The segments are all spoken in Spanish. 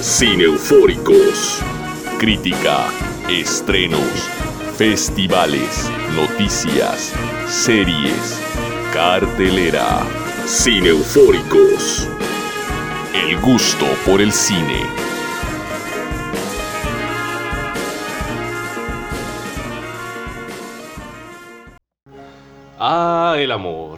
Cineufóricos. Crítica, estrenos, festivales, noticias, series, cartelera. Cineufóricos. El gusto por el cine. Ah, el amor.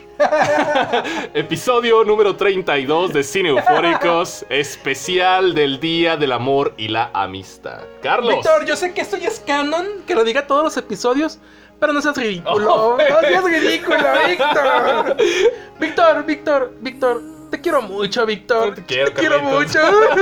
Episodio número 32 de Cineufóricos, especial del Día del Amor y la Amistad. Carlos. Víctor, yo sé que esto ya es canon, que lo diga todos los episodios, pero no seas ridículo. No seas ridículo, Víctor. Víctor, te quiero mucho, Víctor. Te quiero, quiero mucho.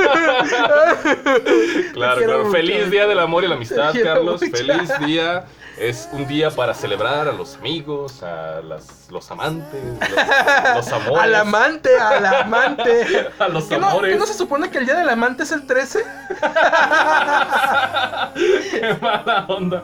Claro. Mucho. Feliz Día del Amor y la Amistad, Carlos. Mucho. Feliz día. Es un día para celebrar a los amigos, a los amantes, los amores. Al amante. A los ¿Que amores. no se supone que el día del amante es el 13? Qué mala onda.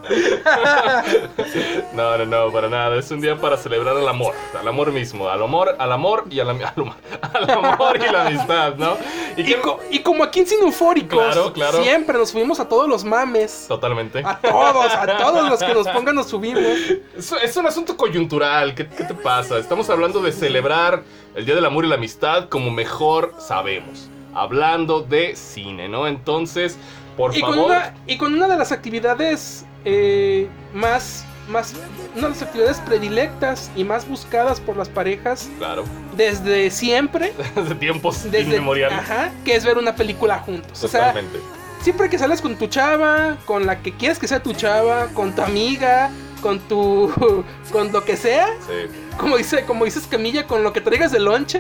No, para nada. Es un día para celebrar al amor mismo, al amor y al amor y la amistad, ¿no? Y como aquí en Cineufóricos, Claro. siempre nos subimos a todos los mames. Totalmente. A todos los que nos pongan nos subimos. Es un asunto coyuntural. ¿Qué te pasa? Estamos hablando de celebrar el Día del Amor y la Amistad como mejor sabemos. Hablando de cine, ¿no? Entonces, por favor. Con una de las actividades una de las actividades predilectas y más buscadas por las parejas. Claro. Desde siempre. Desde tiempos inmemoriales. Ajá, que es ver una película juntos. Totalmente. O sea, siempre que sales con tu chava, con la que quieres que sea tu chava, con tu amiga, con lo que sea. Sí. Como dices Camilla, con lo que traigas de lonche.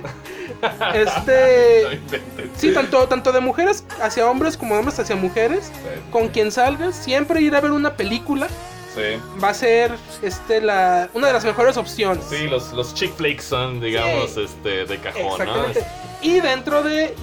Sí, tanto de mujeres hacia hombres como de hombres hacia mujeres. Sí. Con quien salgas, siempre ir a ver una película. Sí. Va a ser una de las mejores opciones. Sí, los chick flicks son, digamos, de cajón, exactamente. ¿no? Y dentro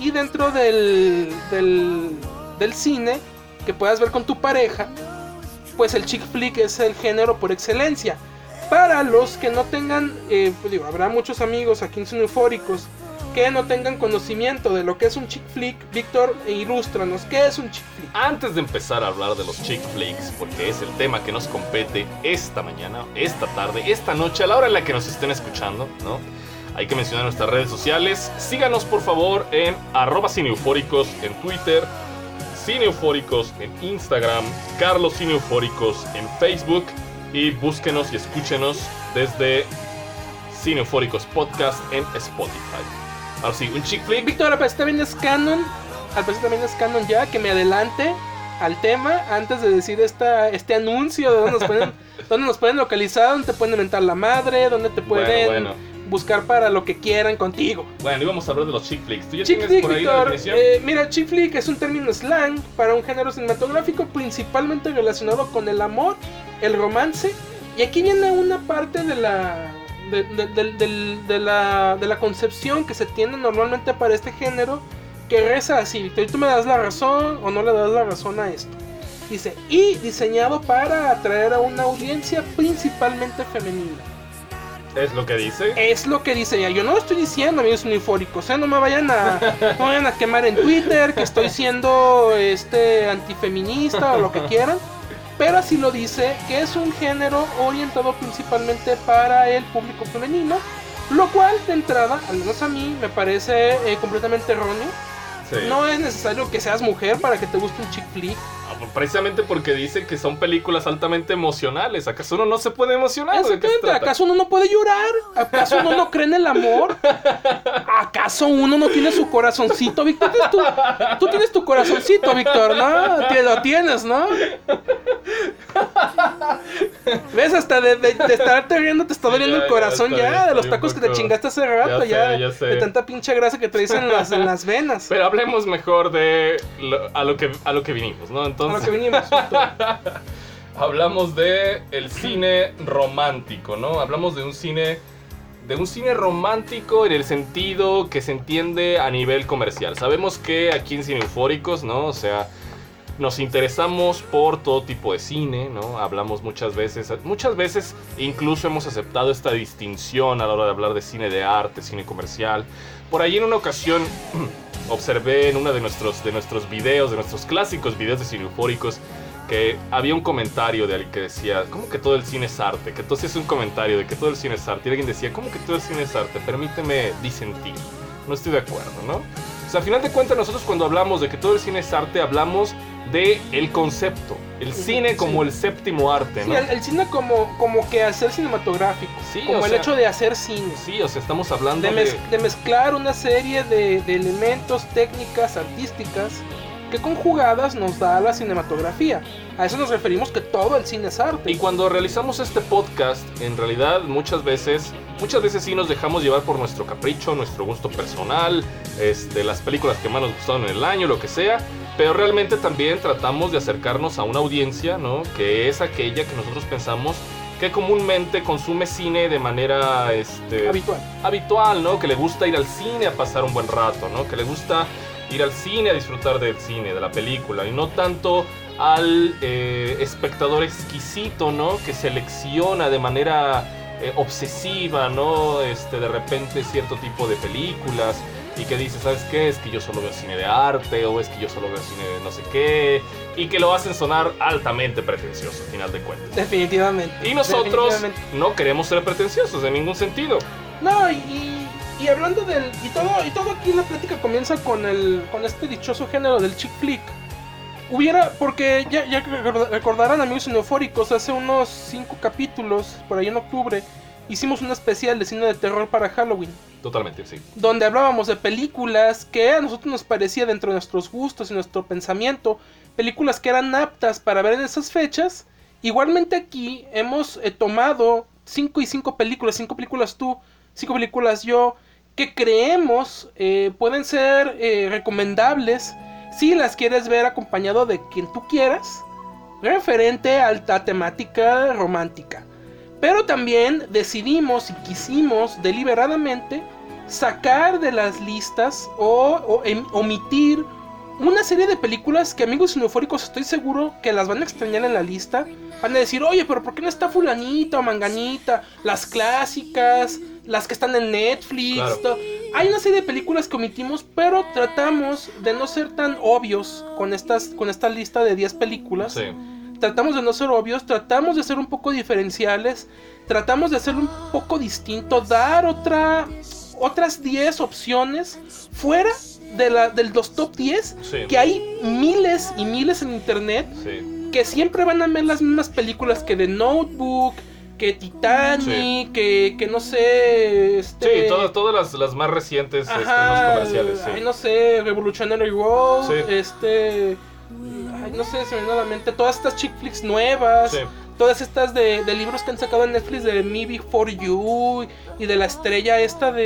del cine que puedas ver con tu pareja, pues el chick flick es el género por excelencia. Para los que no tengan, habrá muchos amigos aquí en Cineufóricos que no tengan conocimiento de lo que es un chick flick. Víctor, ilústranos, ¿qué es un chick flick? Antes de empezar a hablar de los chick flicks, porque es el tema que nos compete esta mañana, esta tarde, esta noche, a la hora en la que nos estén escuchando, ¿no? Hay que mencionar nuestras redes sociales. Síganos por favor en @cineufóricos en Twitter, Cineufóricos en Instagram, Carlos Cineufóricos en Facebook, y búsquenos y escúchenos desde Cineufóricos Podcast en Spotify. Ahora sí, un chick flick. Víctor, al parecer también es canon. Ya que me adelante al tema antes de decir este anuncio de dónde nos pueden localizar, dónde te pueden inventar la madre, dónde te pueden buscar para lo que quieran contigo. Bueno, íbamos a hablar de los chick flicks. ¿Tú ya chick tienes flick, por ahí Víctor, la definición? Mira, chick flick es un término slang para un género cinematográfico principalmente relacionado con el amor, el romance, y aquí viene una parte de la concepción que se tiene normalmente para este género, que reza así, Víctor, ¿tú me das la razón o no le das la razón a esto? Dice, y diseñado para atraer a una audiencia principalmente femenina. ¿Es lo que dice? Es lo que dice ella. Yo no lo estoy diciendo, amigos cineufóricos, no me vayan a quemar en Twitter que estoy siendo antifeminista o lo que quieran. Pero así lo dice, que es un género orientado principalmente para el público femenino, lo cual de entrada, al menos a mí, me parece completamente erróneo. Sí. No es necesario que seas mujer para que te guste un chick flick. Precisamente porque dice que son películas altamente emocionales. ¿Acaso uno no se puede emocionar? ¿De qué se trata? ¿Acaso uno no puede llorar? ¿Acaso uno no cree en el amor? ¿Acaso uno no tiene su corazoncito, Víctor? Tú tienes tu corazoncito, Víctor, ¿no? Lo tienes, ¿no? ¿Ves? Hasta de estarte riendo te está doliendo el corazón ya de los tacos que te chingaste hace rato, ya sé. De tanta pinche grasa que traes en las venas. Pero hablemos mejor de a lo que vinimos, ¿no? Entonces, a lo que vinimos. Hablamos de el cine romántico, ¿no? Hablamos de un cine romántico en el sentido que se entiende a nivel comercial. Sabemos que aquí en Cineufóricos, ¿no? O sea, nos interesamos por todo tipo de cine, ¿no? Hablamos muchas veces incluso hemos aceptado esta distinción a la hora de hablar de cine de arte, cine comercial. Por ahí en una ocasión observé en uno de nuestros videos, de nuestros clásicos videos de Cine Eufóricos, que había un comentario de alguien que decía, ¿cómo que todo el cine es arte? Que entonces es un comentario de que todo el cine es arte. Y alguien decía, ¿cómo que todo el cine es arte? Permíteme disentir. No estoy de acuerdo, ¿no? O sea, al final de cuentas, nosotros cuando hablamos de que todo el cine es arte, hablamos de el concepto. El cine como el séptimo arte, ¿no? Sí, el cine como que hacer cinematográfico. Sí, como o el sea, hecho de hacer cine. Sí, o sea, estamos hablando de mezclar una serie de elementos, técnicas, artísticas, que conjugadas nos da la cinematografía. A eso nos referimos, que todo el cine es arte. Y cuando realizamos este podcast, en realidad muchas veces sí nos dejamos llevar por nuestro capricho, nuestro gusto personal, las películas que más nos gustaron en el año, lo que sea. Pero realmente también tratamos de acercarnos a una audiencia, ¿no? Que es aquella que nosotros pensamos que comúnmente consume cine de manera habitual, ¿no? Que le gusta ir al cine a pasar un buen rato, ¿no? Que le gusta ir al cine a disfrutar del cine, de la película, y no tanto al espectador exquisito, ¿no? Que selecciona de manera obsesiva, ¿no? De repente cierto tipo de películas y que dice, ¿sabes qué? Es que yo solo veo cine de arte, o es que yo solo veo cine de no sé qué, y que lo hacen sonar altamente pretencioso, al final de cuentas. Definitivamente. Y nosotros no queremos ser pretenciosos en ningún sentido. No, y hablando del... Y todo aquí en la plática comienza con este dichoso género del chick flick. Porque ya recordarán, amigos cineufóricos, hace unos 5 capítulos, por ahí en octubre, hicimos un especial de cine de terror para Halloween. Totalmente, sí. Donde hablábamos de películas que a nosotros nos parecía, dentro de nuestros gustos y nuestro pensamiento, películas que eran aptas para ver en esas fechas. Igualmente aquí hemos tomado 5 películas, 5 películas tú, 5 películas yo, que creemos pueden ser recomendables si las quieres ver acompañado de quien tú quieras, referente a la temática romántica. Pero también decidimos y quisimos deliberadamente sacar de las listas o omitir una serie de películas que, amigos cineufóricos, estoy seguro que las van a extrañar en la lista. Van a decir, oye, pero ¿por qué no está fulanita o manganita? Las clásicas, las que están en Netflix. Claro. Hay una serie de películas que omitimos, pero tratamos de no ser tan obvios con esta lista de 10 películas. Sí. Tratamos de no ser obvios, tratamos de ser un poco diferenciales, tratamos de hacerlo un poco distinto, dar otras 10 opciones fuera de los top 10, sí, que hay miles y miles en internet, sí, que siempre van a ver las mismas películas que The Notebook, que Titanic, sí, que no sé... Sí, todas las más recientes estrenos comerciales, sí. Ay, no sé, Revolutionary Road, sí, ay, no sé, se me viene a la mente todas estas chick flicks nuevas, sí, todas estas de libros que han sacado en Netflix, de Me Before You, y de la estrella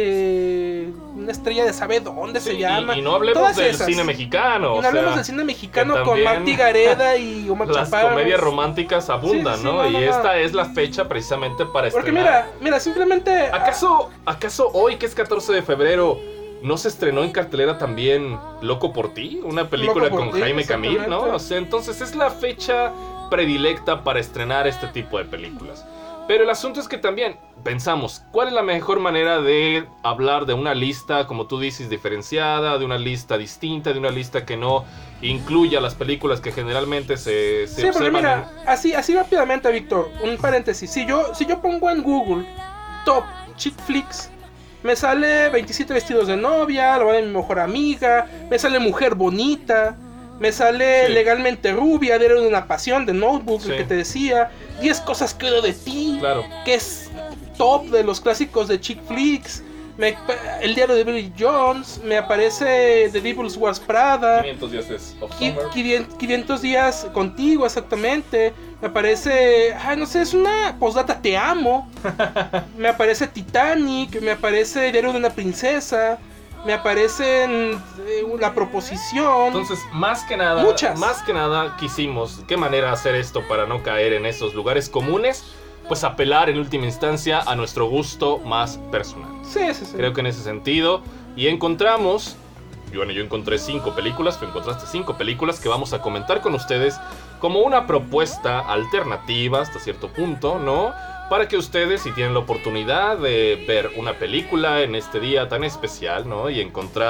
una estrella de sabe dónde se llama. Y no hablemos del cine mexicano. Y no hablemos del cine mexicano con Martí Gareda y Omar Chaparro. Las comedias románticas abundan, sí, ¿no? Y esta es la fecha precisamente para estrenar. Porque mira, simplemente... ¿Acaso hoy, que es 14 de febrero, no se estrenó en cartelera también Loco por ti? Una película con Jaime Camil, ¿no? O sea, entonces es la fecha predilecta para estrenar este tipo de películas. Pero el asunto es que también pensamos, ¿cuál es la mejor manera de hablar de una lista, como tú dices, diferenciada, de una lista distinta, de una lista que no incluya las películas que generalmente se observan? Porque mira, así rápidamente, Víctor, un paréntesis. Si yo pongo en Google Top Chick Flicks, me sale 27 vestidos de novia, La boda de mi mejor amiga, me sale Mujer bonita, me sale Legalmente rubia, Diario de una pasión, de Notebook, el que te decía, 10 cosas que odio de ti, claro, que es top de los clásicos de chick flicks. El diario de Billy Jones, me aparece The Devil's Wears Prada, 500 días of Summer, 500 días contigo, exactamente. Me aparece, no sé, es una postdata Te amo. Me aparece Titanic, me aparece Diario de una princesa, me aparecen La proposición. Entonces, más que nada quisimos, ¿qué manera hacer esto para no caer en esos lugares comunes? Pues apelar en última instancia a nuestro gusto más personal. Sí. Creo que en ese sentido. Y encontramos, yo encontré 5 películas, tú encontraste 5 películas que vamos a comentar con ustedes como una propuesta alternativa hasta cierto punto, ¿no? Para que ustedes, si tienen la oportunidad de ver una película en este día tan especial, ¿no? Y encontrar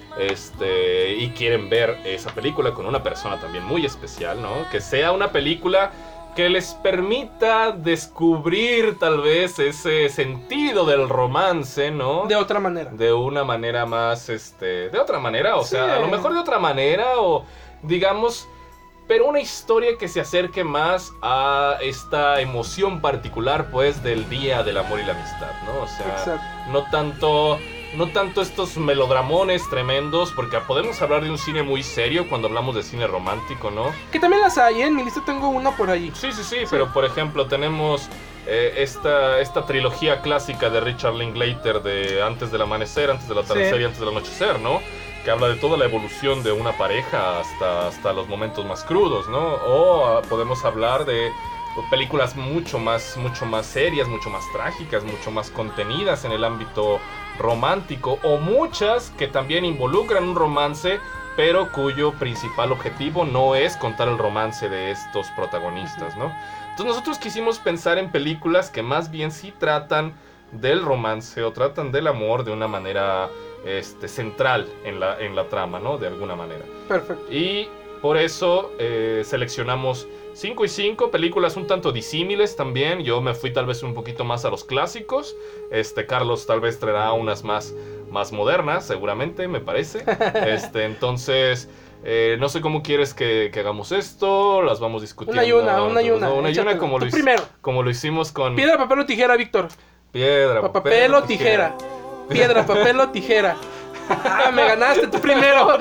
y quieren ver esa película con una persona también muy especial, ¿no? Que sea una película que les permita descubrir tal vez ese sentido del romance, ¿no? De otra manera. De una manera más, de otra manera, o Sí. sea, a lo mejor de otra manera, o digamos, pero una historia que se acerque más a esta emoción particular, pues, del Día del Amor y la Amistad, ¿no? O sea, Exacto. no tanto estos melodramones tremendos, porque podemos hablar de un cine muy serio cuando hablamos de cine romántico, ¿no? Que también las hay, ¿eh? En mi lista tengo una por ahí. Sí, pero por ejemplo tenemos esta trilogía clásica de Richard Linklater de Antes del Amanecer, Antes del Atardecer y Antes del Anochecer, ¿no? Que habla de toda la evolución de una pareja hasta los momentos más crudos, ¿no? O podemos hablar de películas mucho más serias, mucho más trágicas, mucho más contenidas en el ámbito romántico, o muchas que también involucran un romance, pero cuyo principal objetivo no es contar el romance de estos protagonistas, ¿no? Entonces nosotros quisimos pensar en películas que más bien sí tratan del romance o tratan del amor de una manera central en la trama, ¿no? De alguna manera. Perfecto. Y por eso seleccionamos 5 y 5 películas un tanto disímiles también. Yo me fui tal vez un poquito más a los clásicos. Carlos tal vez traerá unas más modernas, seguramente, me parece. Entonces, no sé cómo quieres que hagamos esto. Las vamos discutiendo. Una y una. Como lo hicimos con... Piedra, papel o tijera, Víctor. Piedra, papel o tijera. Piedra, papel o tijera. Me ganaste, tú primero.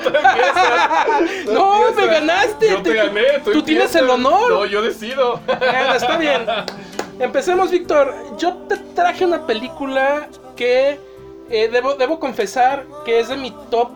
No, me ganaste. Yo te gané, tú tienes el honor. No, yo decido. Bueno, está bien. Empecemos, Víctor. Yo te traje una película que debo confesar que es de mi top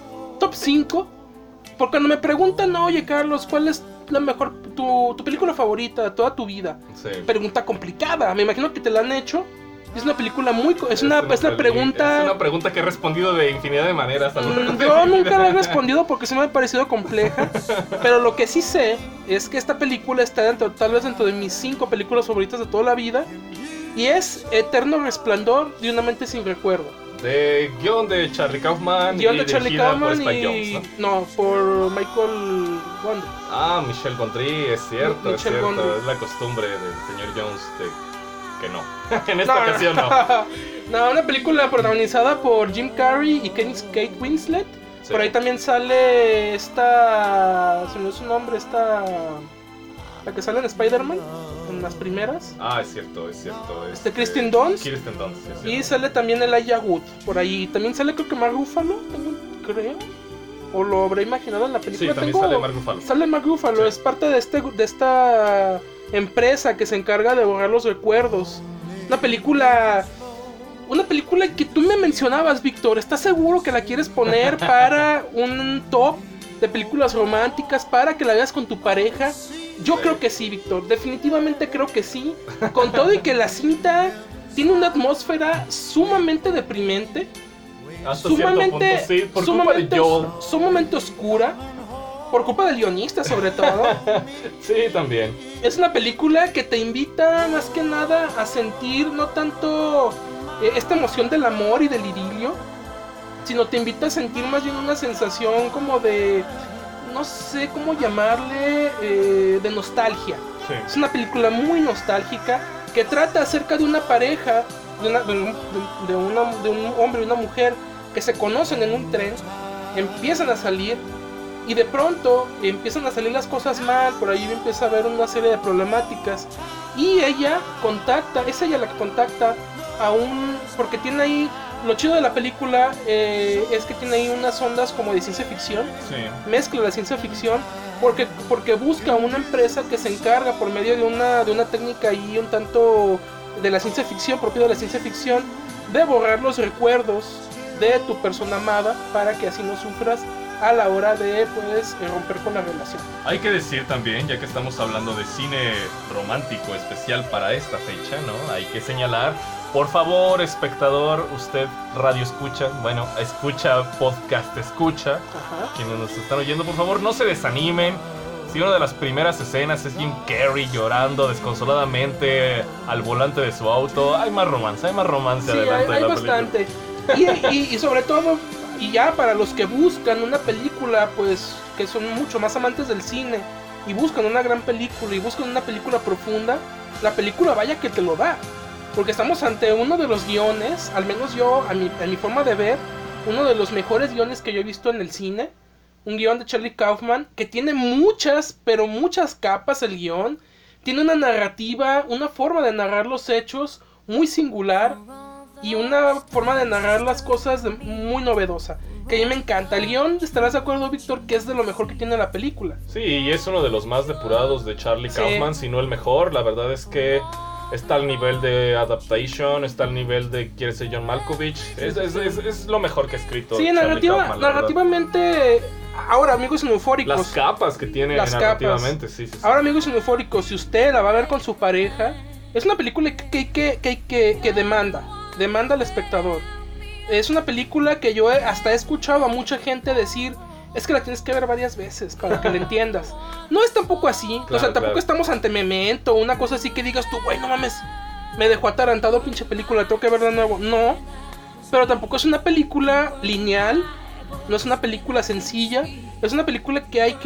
5. Porque cuando me preguntan, oye, Carlos, ¿cuál es la mejor, tu película favorita de toda tu vida? Sí. Pregunta complicada. Me imagino que te la han hecho. Es una película muy... Es una pregunta... Es una pregunta que he respondido de infinidad de maneras. Yo nunca la he respondido porque se me ha parecido compleja. Pero lo que sí sé es que esta película está tal vez dentro de mis 5 películas favoritas de toda la vida. Y es Eterno Resplandor de una mente sin recuerdo. De guión de Charlie Kaufman. Guión de Charlie Kaufman por Spike Jonze, ¿no? Por Michael Gondry. Ah, Michel Gondry, es cierto, Michel Gondry. Es la costumbre del señor Jones que no. En esta ocasión no. No, una película protagonizada por Jim Carrey y Kate Winslet. Sí. Por ahí también sale esta... Se me dio su nombre, la que sale en Spider-Man, en las primeras. Ah, es cierto. Kristen Dunst. Kristen Dunst, sí, y sale también Elijah Wood, por ahí. También sale creo que Mark Ruffalo, creo. O lo habré imaginado en la película. Sí, también sale Mark Ruffalo. Sale Mark Ruffalo, sí. Es parte de esta empresa que se encarga de borrar los recuerdos. Una película que tú me mencionabas, Víctor. ¿Estás seguro que la quieres poner para un top de películas románticas, para que la veas con tu pareja? Yo creo que sí, Víctor. Definitivamente creo que sí. Con todo y que la cinta tiene una atmósfera sumamente deprimente. Hasta sumamente, punto, sí, por culpa de Joel. Sumamente oscura. Por culpa del guionista, sobre todo. Sí, también. Es una película que te invita más que nada a sentir no tanto esta emoción del amor y del idilio, sino te invita a sentir más bien una sensación como de... no sé cómo llamarle, de nostalgia. Sí. Es una película muy nostálgica que trata acerca de una pareja, de un hombre y una mujer que se conocen en un tren, empiezan a salir y de pronto empiezan a salir las cosas mal, por ahí empieza a haber una serie de problemáticas y es ella la que contacta porque tiene ahí... Lo chido de la película es que tiene ahí unas ondas como de ciencia ficción. Sí. Mezcla la ciencia ficción porque busca una empresa que se encarga por medio de una técnica ahí un tanto de la ciencia ficción, propio de la ciencia ficción, de borrar los recuerdos de tu persona amada para que así no sufras a la hora de romper con la relación. Hay que decir también, ya que estamos hablando de cine romántico especial para esta fecha, ¿no? Hay que señalar, por favor, espectador, usted radio escucha, podcast escucha. Ajá. Quienes nos están oyendo, por favor, no se desanimen. Si una de las primeras escenas es Jim Carrey llorando desconsoladamente al volante de su auto, hay más romance sí, adelante hay de la bastante. película. Y sobre todo, Y ya para los que buscan una película, pues que son mucho más amantes del cine y buscan una gran película y buscan una película profunda, la película vaya que te lo da. Porque estamos ante uno de los guiones, al menos yo, a mi forma de ver, uno de los mejores guiones que yo he visto en el cine. Un guión de Charlie Kaufman que tiene muchas, pero muchas capas el guión. Tiene una narrativa, una forma de narrar los hechos muy singular y una forma de narrar las cosas muy novedosa, que a mí me encanta. El guión, estarás de acuerdo, Víctor, que es de lo mejor que tiene la película. Sí, y es uno de los más depurados de Charlie Kaufman, si no el mejor. La verdad es que está al nivel de Adaptation, está al nivel de Quiere ser John Malkovich. Es lo mejor que ha escrito. Sí, narrativamente. Ahora, amigos eufóricos. Las capas que tiene narrativamente, sí. Ahora, amigos eufóricos, si usted la va a ver con su pareja, es una película que demanda al espectador. Es una película que yo hasta he escuchado a mucha gente decir, es que la tienes que ver varias veces para que la entiendas. No es tampoco así, claro, o sea, tampoco estamos ante Memento, una cosa así que digas tú, güey, no mames, me dejó atarantado pinche película, tengo que ver de nuevo. No, pero tampoco es una película lineal, no es una película sencilla, es una película que hay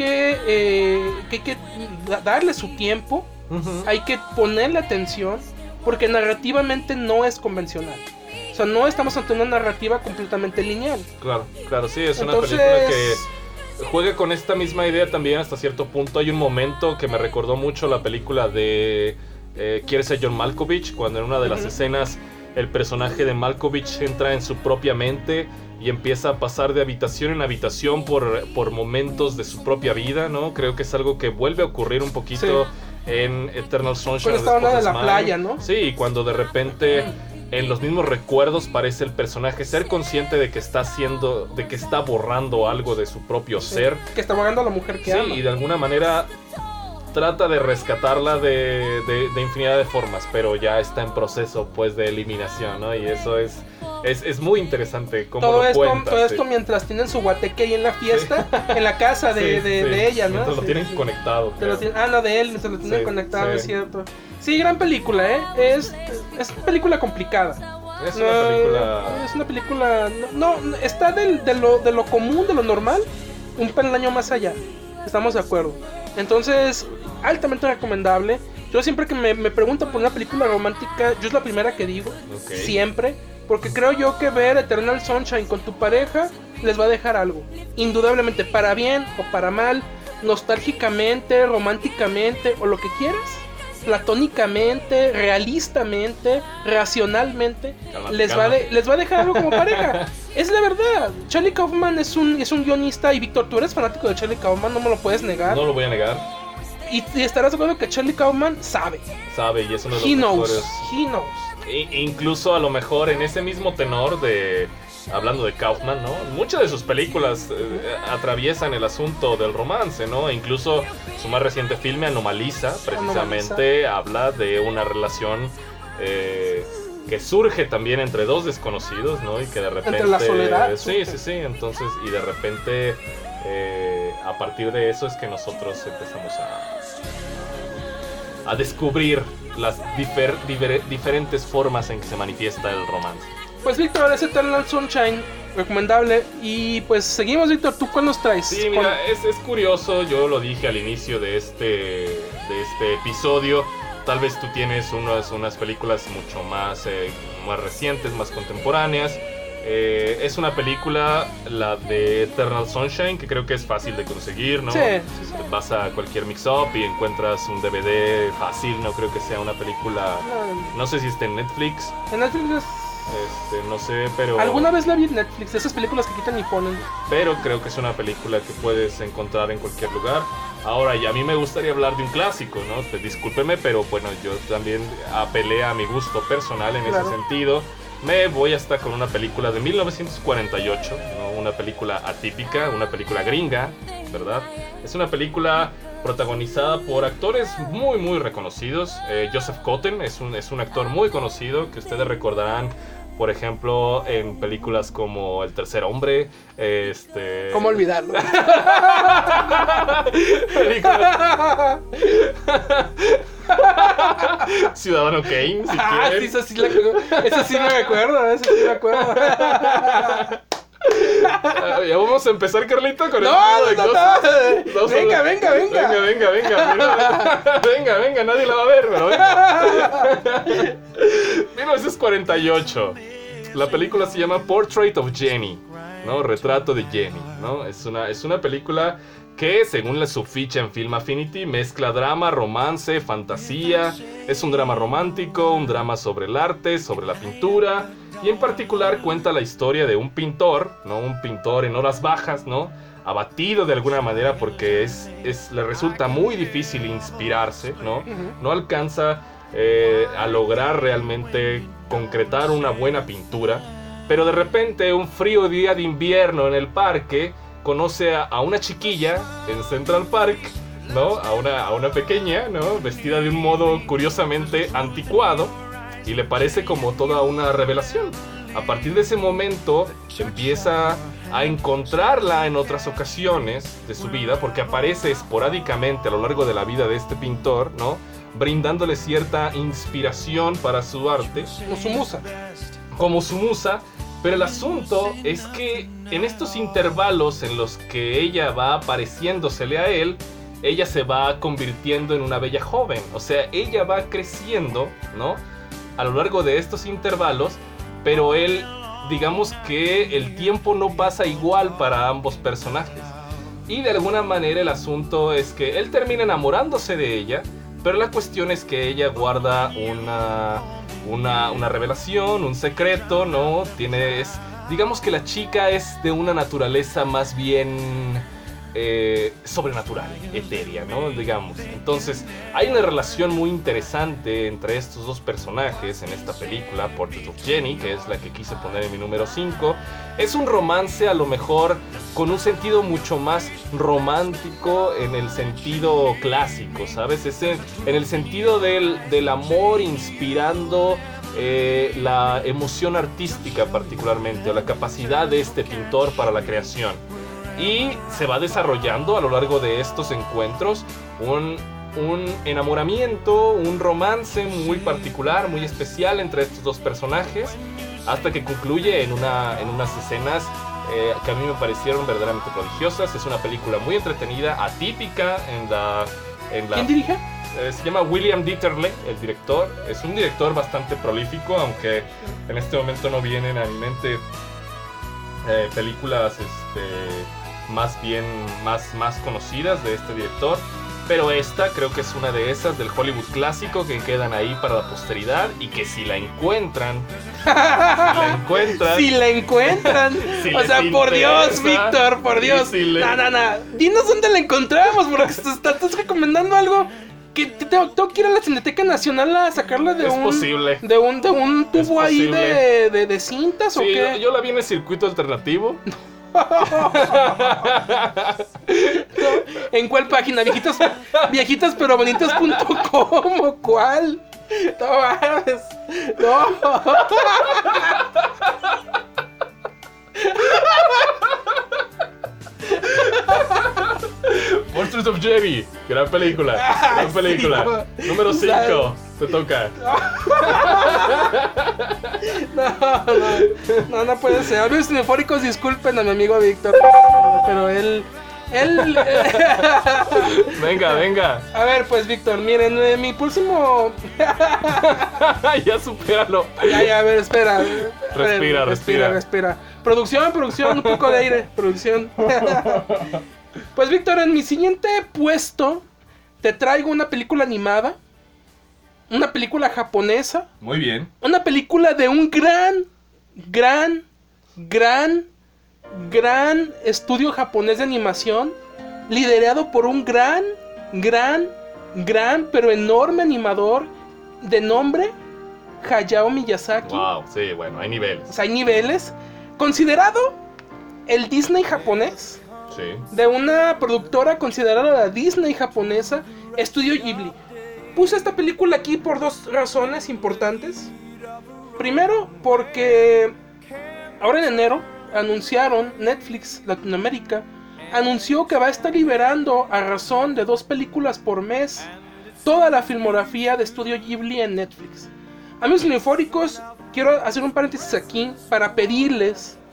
que darle su tiempo, hay que ponerle atención, porque narrativamente no es convencional. O sea, no estamos ante una narrativa completamente lineal. Claro, sí, es una película que juega con esta misma idea también hasta cierto punto. Hay un momento que me recordó mucho la película de Quiere ser John Malkovich, cuando en una de las escenas el personaje de Malkovich entra en su propia mente y empieza a pasar de habitación en habitación por momentos de su propia vida, ¿no? Creo que es algo que vuelve a ocurrir un poquito en Eternal Sunshine of the Spotless Spotless de la Mind. playa, ¿no? Sí, cuando de repente en los mismos recuerdos parece el personaje ser consciente de que está borrando algo de su propio ser. Que está borrando a la mujer que ama. Sí, y de alguna manera trata de rescatarla de infinidad de formas, pero ya está en proceso, pues, de eliminación, ¿no? Y eso es muy interesante cómo lo cuenta. Todo esto mientras tienen su guateque ahí en la fiesta, en la casa de ella, ¿no? Mientras lo tienen conectado. No, de él, se lo tienen conectado, es cierto. Sí, gran película, ¿eh? Es una película complicada. Es una película... No, está de lo común, de lo normal, un peldaño más allá. Estamos de acuerdo. Entonces, altamente recomendable. Yo siempre que me preguntan por una película romántica, yo es la primera que digo. Siempre. Porque creo yo que ver Eternal Sunshine con tu pareja les va a dejar algo. Indudablemente, para bien o para mal, nostálgicamente, románticamente o lo que quieras, platónicamente, realistamente, racionalmente, les va a dejar algo como pareja. Es la verdad. Charlie Kaufman es un guionista, y Víctor, tú eres fanático de Charlie Kaufman, no me lo puedes negar. No lo voy a negar. Y estarás de acuerdo que Charlie Kaufman sabe, y es uno de los mejores. He knows. Incluso a lo mejor en ese mismo tenor de... Hablando de Kaufman, ¿no? Muchas de sus películas atraviesan el asunto del romance, ¿no? Incluso su más reciente filme, Anomaliza, precisamente habla de una relación que surge también entre dos desconocidos, ¿no? Y que de repente... Entre la soledad. Sí. Entonces, y de repente, a partir de eso es que nosotros empezamos a descubrir las diferentes formas en que se manifiesta el romance. Pues Víctor, es Eternal Sunshine, recomendable. Y pues seguimos, Víctor, ¿tú cuál nos traes? Sí, mira, es curioso, yo lo dije al inicio de este episodio. Tal vez tú tienes unas películas mucho más recientes, más contemporáneas. Es una película, la de Eternal Sunshine, que creo que es fácil de conseguir, ¿no? Sí. Vas a cualquier mix-up y encuentras un DVD fácil, no creo que sea una película... No sé si está en Netflix. En Netflix no sé, pero... Alguna vez la vi en Netflix, esas películas que quitan y ponen. Pero creo que es una película que puedes encontrar en cualquier lugar. Ahora, y a mí me gustaría hablar de un clásico, ¿no? Discúlpeme, pero bueno, yo también apelé a mi gusto personal en ese sentido. Me voy hasta con una película de 1948, ¿no? Una película atípica, una película gringa, ¿verdad? Es una película protagonizada por actores muy muy reconocidos. Joseph Cotten es un actor muy conocido que ustedes recordarán, por ejemplo, en películas como El Tercer Hombre. ¿Cómo olvidarlo? Ciudadano Kane, si quieren. Sí, esa sí me acuerdo, Ya vamos a empezar, Carlito, con No, el no, cosas. no. Venga. Venga. Venga, nadie la va a ver, pero venga. 1948. La película se llama Portrait of Jenny, ¿no? Retrato de Jenny, ¿no? Es una película que, según su ficha en Film Affinity, mezcla drama, romance, fantasía. Es un drama romántico, un drama sobre el arte, sobre la pintura, y en particular cuenta la historia de un pintor, ¿no? Un pintor en horas bajas, ¿no? Abatido de alguna manera porque le resulta muy difícil inspirarse, ¿no? No alcanza a lograr realmente concretar una buena pintura, pero de repente un frío día de invierno en el parque conoce a una chiquilla en Central Park, ¿no? A una pequeña, ¿no? Vestida de un modo curiosamente anticuado, y le parece como toda una revelación. A partir de ese momento empieza a encontrarla en otras ocasiones de su vida, porque aparece esporádicamente a lo largo de la vida de este pintor, ¿no? Brindándole cierta inspiración para su arte. Como su musa. Pero el asunto es que en estos intervalos en los que ella va apareciéndosele a él, ella se va convirtiendo en una bella joven. O sea, ella va creciendo, ¿no? A lo largo de estos intervalos, pero él, digamos que el tiempo no pasa igual para ambos personajes. Y de alguna manera el asunto es que él termina enamorándose de ella, pero la cuestión es que ella guarda una revelación, un secreto, ¿no? Digamos que la chica es de una naturaleza más bien sobrenatural, etérea, ¿no? Digamos. Entonces, hay una relación muy interesante entre estos dos personajes en esta película, Portrait of Jenny, que es la que quise poner en mi número 5. Es un romance a lo mejor con un sentido mucho más romántico en el sentido clásico, ¿sabes? En el sentido del amor inspirando la emoción artística particularmente, o la capacidad de este pintor para la creación. Y se va desarrollando a lo largo de estos encuentros un enamoramiento, un romance muy particular, muy especial entre estos dos personajes, hasta que concluye en unas escenas que a mí me parecieron verdaderamente prodigiosas. Es una película muy entretenida, atípica en la... ¿Quién dirige? Se llama William Dieterle, el director. Es un director bastante prolífico, aunque en este momento no vienen a mi mente películas más conocidas de este director. Pero esta creo que es una de esas del Hollywood clásico que quedan ahí para la posteridad, y que si la encuentran, si la encuentran, o sea, por Dios, Víctor, por Dios, no, dinos dónde la encontramos, porque estás recomendando algo que tengo que ir a la Cineteca Nacional a sacarla de un tubo ahí de cintas, sí, ¿o qué? Yo la vi en el circuito alternativo. ¿En cuál página? Viejitas pero bonitas.com, ¿o cuál? No mames. No. Portrait of Jenny, gran película. Sí, número 5, te toca. No puede ser. Amigos cinefóricos, disculpen a mi amigo Víctor, pero él Venga. A ver, pues Víctor, miren, mi próximo... Ya supéralo. Ya, a ver, espera. Respira. Producción, un poco de aire, producción. Pues Víctor, en mi siguiente puesto te traigo una película animada, una película japonesa. Muy bien. Una película de un gran estudio japonés de animación, liderado por un gran, pero enorme animador de nombre Hayao Miyazaki. Wow, sí, bueno, hay niveles. O sea, hay niveles. Considerado el Disney japonés. Sí. De una productora considerada la Disney japonesa, Estudio Ghibli. Puse esta película aquí por dos razones importantes. Primero, porque ahora en enero anunciaron, Netflix Latinoamérica anunció que va a estar liberando, a razón de 2 películas por mes, toda la filmografía de Estudio Ghibli en Netflix. Amigos cinefóricos, quiero hacer un paréntesis aquí para pedirles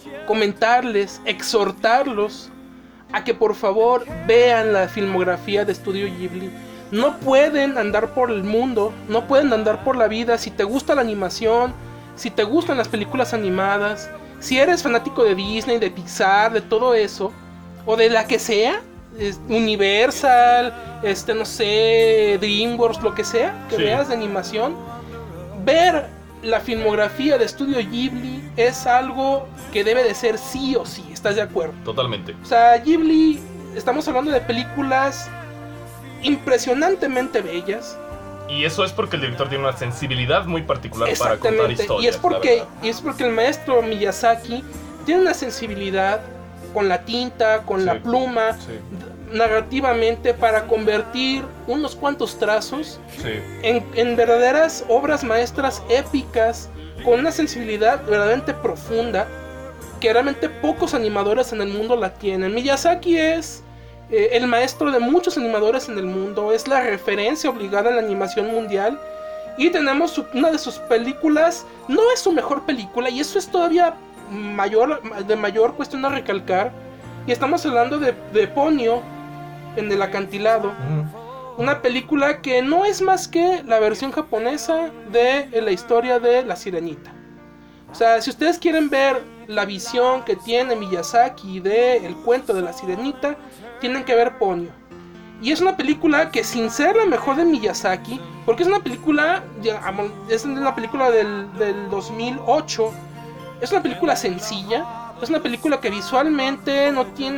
comentarles, exhortarlos a que por favor vean la filmografía de Estudio Ghibli. No pueden andar por el mundo, no pueden andar por la vida. Si te gusta la animación, si te gustan las películas animadas, si eres fanático de Disney, de Pixar, de todo eso, o de la que sea, Universal, no sé, DreamWorks, lo que sea, que veas de animación, ver la filmografía de Estudio Ghibli es algo que debe de ser sí o sí. ¿Estás de acuerdo? Totalmente. O sea, Ghibli, estamos hablando de películas impresionantemente bellas. Y eso es porque el director tiene una sensibilidad muy particular para contar historias. Y es porque el maestro Miyazaki tiene una sensibilidad con la tinta, con la pluma, narrativamente, para convertir unos cuantos trazos en verdaderas obras maestras épicas, con una sensibilidad verdaderamente profunda, que realmente pocos animadores en el mundo la tienen. Miyazaki es el maestro de muchos animadores en el mundo, es la referencia obligada en la animación mundial, y tenemos una de sus películas, no es su mejor película, y eso es todavía de mayor cuestión a recalcar, y estamos hablando de Ponyo en el acantilado, una película que no es más que la versión japonesa de la historia de La Sirenita. O sea, si ustedes quieren ver la visión que tiene Miyazaki del cuento de La Sirenita, tienen que ver Ponyo. Y es una película que, sin ser la mejor de Miyazaki, porque es una película del 2008, es una película sencilla, es una película que visualmente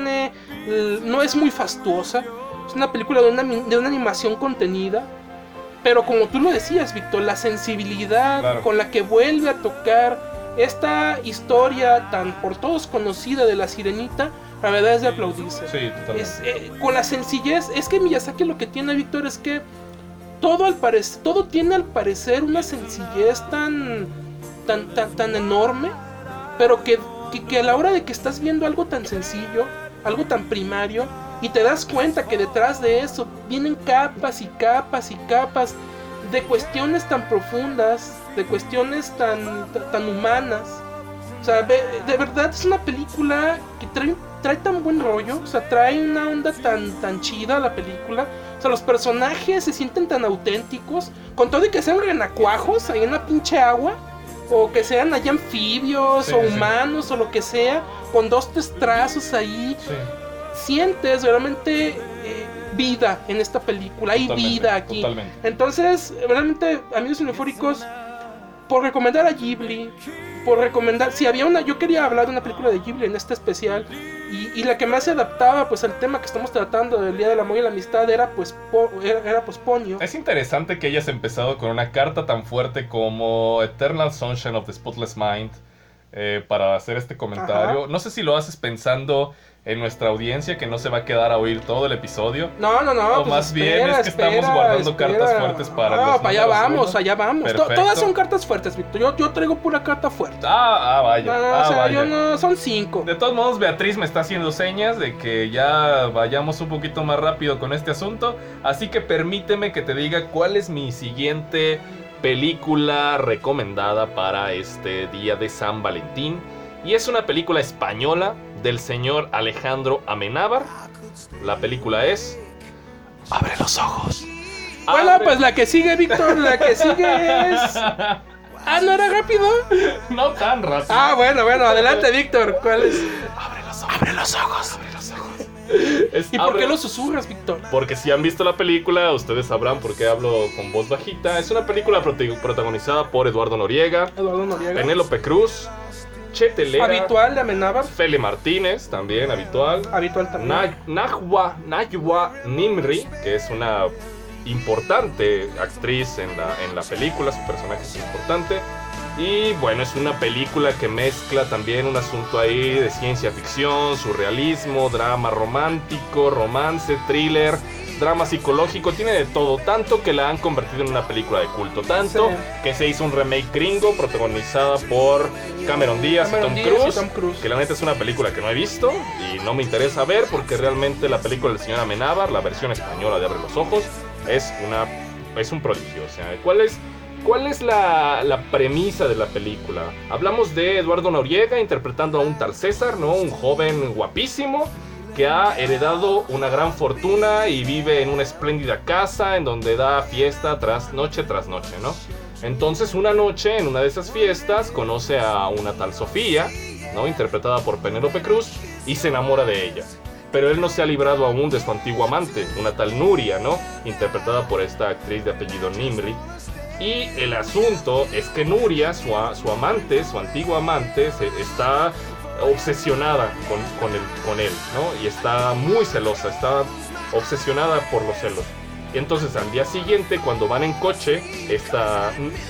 no es muy fastuosa, es una película de una animación contenida, pero como tú lo decías, Víctor, la sensibilidad con la que vuelve a tocar esta historia tan por todos conocida de La Sirenita, la verdad es de aplaudirse. Sí, totalmente. Con la sencillez, es que Miyazaki lo que tiene, Víctor, es que todo tiene al parecer una sencillez tan enorme, pero que a la hora de que estás viendo algo tan sencillo, algo tan primario, y te das cuenta que detrás de eso vienen capas y capas y capas de cuestiones tan profundas, de cuestiones tan humanas. O sea, de verdad es una película que trae tan buen rollo, o sea, trae una onda tan chida la película. O sea, los personajes se sienten tan auténticos, con todo y que sean renacuajos ahí en la pinche agua, o que sean allá anfibios o humanos o lo que sea, con 2-3 trazos ahí. Sientes realmente vida en esta película, hay vida aquí. Totalmente. Entonces, realmente, amigos cinefóricos, por recomendar a Ghibli, yo quería hablar de una película de Ghibli en este especial, y la que más se adaptaba pues al tema que estamos tratando del Día del Amor y la Amistad era Ponyo. Es interesante que hayas empezado con una carta tan fuerte como Eternal Sunshine of the Spotless Mind para hacer este comentario. Ajá. No sé si lo haces pensando en nuestra audiencia, que no se va a quedar a oír todo el episodio. No. O pues más bien es que estamos guardando cartas fuertes para los allá vamos. Todas son cartas fuertes, Víctor. Yo traigo pura carta fuerte. Vaya. Son 5. De todos modos, Beatriz me está haciendo señas de que ya vayamos un poquito más rápido con este asunto. Así que permíteme que te diga cuál es mi siguiente película recomendada para este día de San Valentín. Y es una película española del señor Alejandro Amenábar. La película es Abre los ojos. Bueno, pues la que sigue, Víctor, la que sigue es... ¿no era rápido? No tan rápido. Bueno, adelante, Víctor. ¿Cuál es? Abre los ojos. ¿Y por qué lo susurras, Víctor? Porque si han visto la película, ustedes sabrán por qué hablo con voz bajita. Es una película protagonizada por Eduardo Noriega, Penélope Cruz, Chetelera, habitual de Amenábar, Fele Martínez, también habitual también, Najwa Nimri, que es una importante actriz en la película, su personaje es importante. Y bueno, es una película que mezcla también un asunto ahí de ciencia ficción, surrealismo, drama romántico, romance, thriller, drama psicológico, tiene de todo, tanto que la han convertido en una película de culto, tanto que se hizo un remake gringo protagonizada por Cameron Díaz y Tom Cruise, que la neta es una película que no he visto y no me interesa ver, porque realmente la película del señor Amenábar, la versión española de Abre los Ojos, es un prodigio. O sea, ¿cuál es ¿Cuál es la premisa de la película? Hablamos de Eduardo Noriega interpretando a un tal César, ¿no? Un joven guapísimo que ha heredado una gran fortuna y vive en una espléndida casa en donde da fiesta tras noche, ¿no? Entonces una noche en una de esas fiestas conoce a una tal Sofía, ¿no? Interpretada por Penélope Cruz, y se enamora de ella. Pero él no se ha librado aún de su antiguo amante, una tal Nuria, ¿no? Interpretada por esta actriz de apellido Nimri. Y el asunto es que Nuria, su amante, su antiguo amante, está obsesionada con él, ¿no? Y está muy celosa, está obsesionada por los celos. Y entonces al día siguiente, cuando van en coche, esta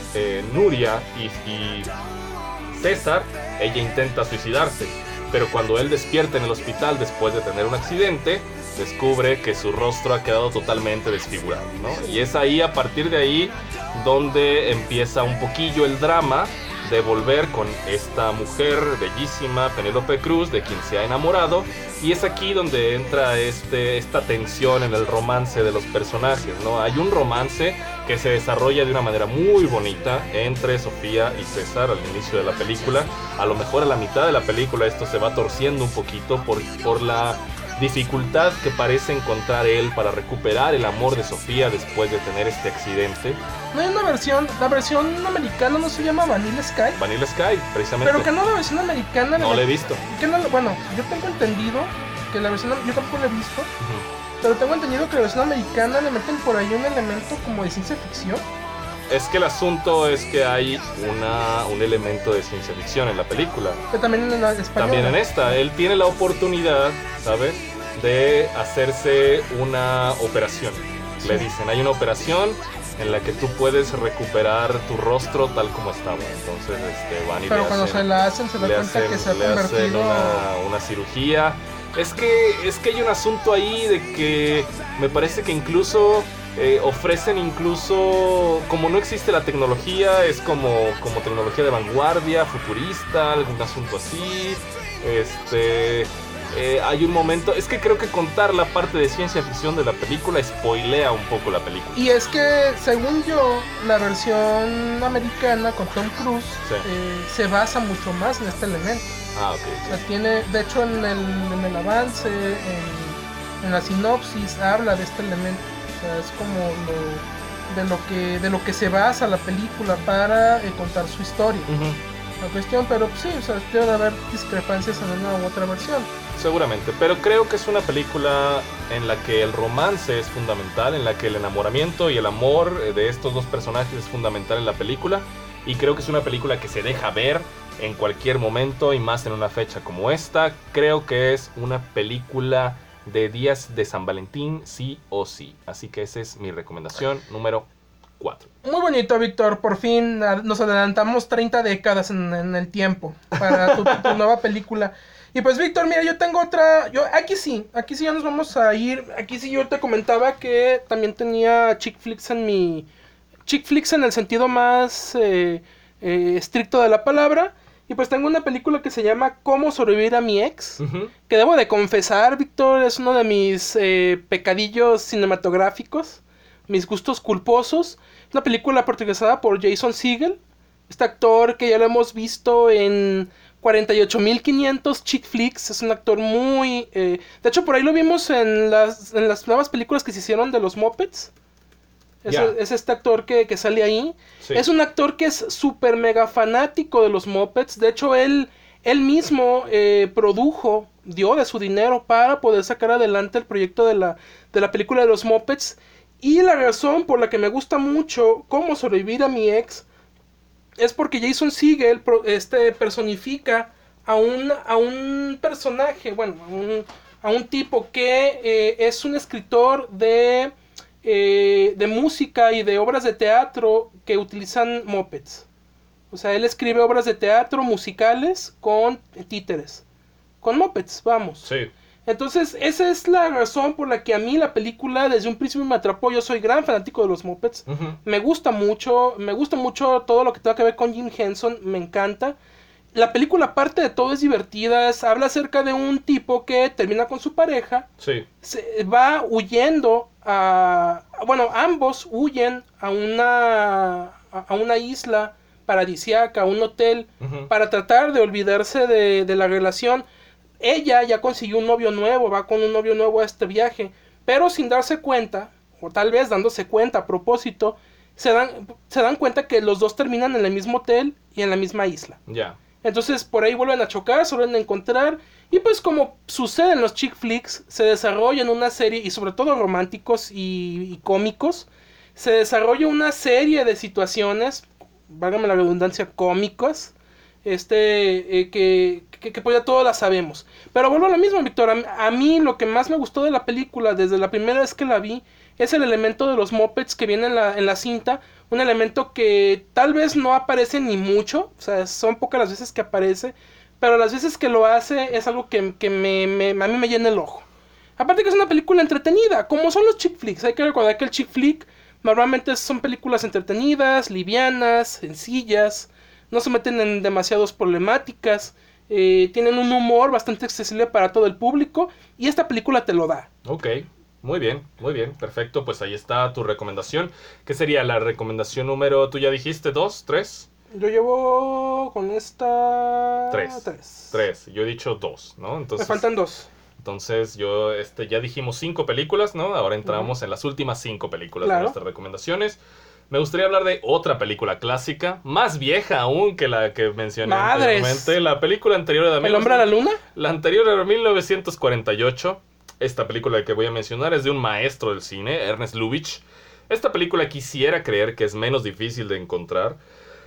Nuria y César, ella intenta suicidarse. Pero cuando él despierta en el hospital después de tener un accidente, descubre que su rostro ha quedado totalmente desfigurado, ¿no? Y es ahí, a partir de ahí, donde empieza un poquillo el drama de volver con esta mujer bellísima, Penélope Cruz, de quien se ha enamorado. Y es aquí donde entra esta tensión en el romance de los personajes, ¿no? Hay un romance que se desarrolla de una manera muy bonita entre Sofía y César al inicio de la película. A lo mejor a la mitad de la película esto se va torciendo un poquito por la dificultad que parece encontrar él para recuperar el amor de Sofía después de tener este accidente. No hay una versión, la versión americana no se llama Vanilla Sky. Vanilla Sky, precisamente. Pero que no, la versión americana. No la he visto. Que no, bueno, yo tengo entendido que la versión, yo tampoco la he visto, pero tengo entendido que la versión americana le meten por ahí un elemento como de ciencia ficción. Es que el asunto es que hay un elemento de ciencia ficción en la película. Que también en la española. También en esta. Él tiene la oportunidad, ¿sabes?, de hacerse una operación. Sí. Le dicen, hay una operación en la que tú puedes recuperar tu rostro tal como estaba. Entonces van y pero le cuando hacen, se la hacen, se da cuenta que se ha convertido una cirugía. Es que hay un asunto ahí de que me parece que incluso ofrecen como no existe la tecnología, es como tecnología de vanguardia, futurista, algún asunto así. Hay un momento, es que creo que contar la parte de ciencia ficción de la película spoilea un poco la película. Y es que, según yo, la versión americana con Tom Cruise se basa mucho más en este elemento. Ah, ok. O sea, tiene, de hecho, en el avance, en la sinopsis, habla de este elemento. O sea, es como de lo que se basa la película para contar su historia. La cuestión, pero sí, o sea, debe haber discrepancias en una u otra versión. Seguramente, pero creo que es una película en la que el romance es fundamental, en la que el enamoramiento y el amor de estos dos personajes es fundamental en la película, y creo que es una película que se deja ver en cualquier momento y más en una fecha como esta. Creo que es una película de días de San Valentín sí o sí, así que esa es mi recomendación número 4. Muy bonito, Víctor, por fin nos adelantamos 30 décadas en el tiempo para tu nueva película. Y pues, Víctor, mira, yo tengo otra. Aquí sí ya nos vamos a ir. Aquí sí yo te comentaba que también tenía chick flicks en mi. Chick flicks en el sentido más estricto de la palabra. Y pues tengo una película que se llama Cómo sobrevivir a mi ex. Que debo de confesar, Víctor, es uno de mis pecadillos cinematográficos. Mis gustos culposos. Es una película protagonizada por Jason Segel. Este actor que ya lo hemos visto en 48.500 chick flicks. Es un actor muy... de hecho, por ahí lo vimos en las nuevas películas que se hicieron de los Muppets. Es este actor que sale ahí. Sí. Es un actor que es súper mega fanático de los Muppets. De hecho, él mismo dio de su dinero para poder sacar adelante el proyecto de la película de los Muppets. Y la razón por la que me gusta mucho Cómo sobrevivir a mi ex es porque Jason Segel personifica a un personaje, bueno, a un tipo que es un escritor de música y de obras de teatro que utilizan mopeds. O sea, él escribe obras de teatro musicales con títeres, con mopeds, vamos. Sí. Entonces, esa es la razón por la que a mí la película desde un principio me atrapó. Yo soy gran fanático de los Muppets. Me gusta mucho todo lo que tenga que ver con Jim Henson, me encanta. La película, aparte de todo, es divertida. Habla acerca de un tipo que termina con su pareja. Sí. Se va huyendo ambos huyen a a una isla paradisíaca, a un hotel, Ujú. para tratar de olvidarse de la relación. Ella ya consiguió un novio nuevo, va con un novio nuevo a este viaje, pero sin darse cuenta, o tal vez dándose cuenta a propósito, se dan cuenta que los dos terminan en el mismo hotel y en la misma isla. Ya. Entonces por ahí vuelven a chocar, se vuelven a encontrar, y pues como sucede en los chick flicks, se desarrollan una serie, y sobre todo románticos y cómicos, se desarrolla una serie de situaciones, válgame la redundancia, cómicas, que pues ya todas las sabemos. Pero vuelvo a lo mismo, Víctor, a mí lo que más me gustó de la película, desde la primera vez que la vi, es el elemento de los mopeds que viene en la cinta, un elemento que tal vez no aparece ni mucho, o sea, son pocas las veces que aparece, pero las veces que lo hace es algo que a mí me llena el ojo. Aparte que es una película entretenida, como son los chick flicks. Hay que recordar que el chick flick normalmente son películas entretenidas, livianas, sencillas, no se meten en demasiadas problemáticas, tienen un humor bastante accesible para todo el público, y esta película te lo da. Ok, muy bien, perfecto. Pues ahí está tu recomendación. ¿Qué sería la recomendación número? ¿Tú ya dijiste 2, 3? Yo llevo con esta... 3. Yo he dicho 2, ¿no? Entonces, Me faltan 2. Entonces yo ya dijimos 5 películas, ¿no? Ahora entramos en las últimas 5 películas de nuestras recomendaciones. Me gustaría hablar de otra película clásica, más vieja aún que la que mencioné anteriormente. La película anterior era... ¿El hombre a la luna? La anterior era 1948. Esta película que voy a mencionar es de un maestro del cine, Ernest Lubitsch. Esta película quisiera creer que es menos difícil de encontrar.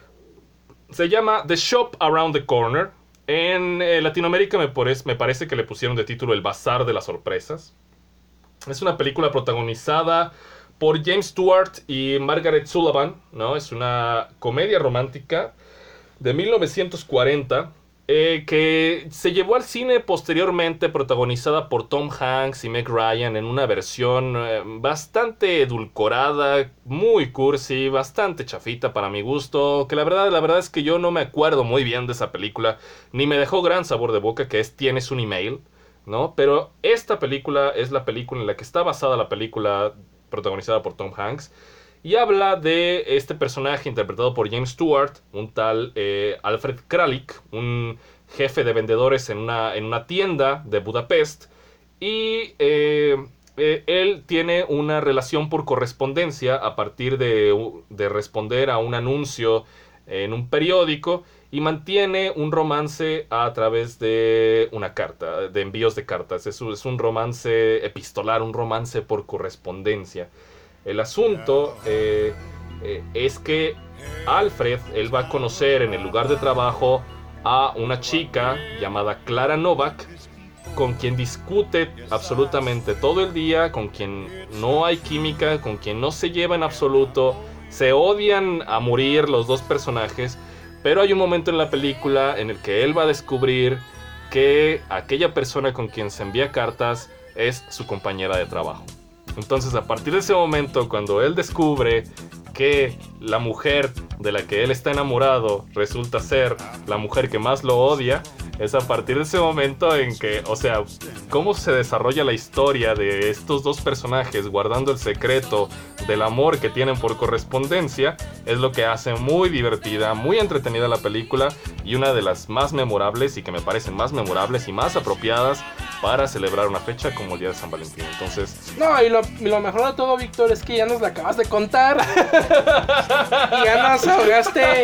Se llama The Shop Around the Corner. En Latinoamérica me parece que le pusieron de título El Bazar de las Sorpresas. Es una película protagonizada por James Stewart y Margaret Sullivan, ¿no? Es una comedia romántica de 1940 que se llevó al cine posteriormente, protagonizada por Tom Hanks y Meg Ryan en una versión bastante edulcorada, muy cursi, bastante chafita para mi gusto, que la verdad es que yo no me acuerdo muy bien de esa película, ni me dejó gran sabor de boca, que es Tienes un email, ¿no? Pero esta película es la película en la que está basada la película protagonizada por Tom Hanks, y habla de este personaje interpretado por James Stewart, un tal Alfred Kralik, un jefe de vendedores en una tienda de Budapest, y él tiene una relación por correspondencia a partir de responder a un anuncio en un periódico, y mantiene un romance a través de una carta, de envíos de cartas. Es un romance epistolar, un romance por correspondencia. El asunto es que Alfred, él va a conocer en el lugar de trabajo a una chica llamada Clara Novak, con quien discute absolutamente todo el día, con quien no hay química, con quien no se lleva en absoluto. Se odian a morir los dos personajes, pero hay un momento en la película en el que él va a descubrir que aquella persona con quien se envía cartas es su compañera de trabajo. Entonces, a partir de ese momento, cuando él descubre que la mujer de la que él está enamorado resulta ser la mujer que más lo odia, es a partir de ese momento en que, o sea, cómo se desarrolla la historia de estos dos personajes guardando el secreto del amor que tienen por correspondencia, es lo que hace muy divertida, muy entretenida la película, y una de las más memorables, y que me parecen más memorables y más apropiadas para celebrar una fecha como el Día de San Valentín. Entonces... No, y lo mejor de todo, Víctor, es que ya nos la acabas de contar. Ya nos ahogaste.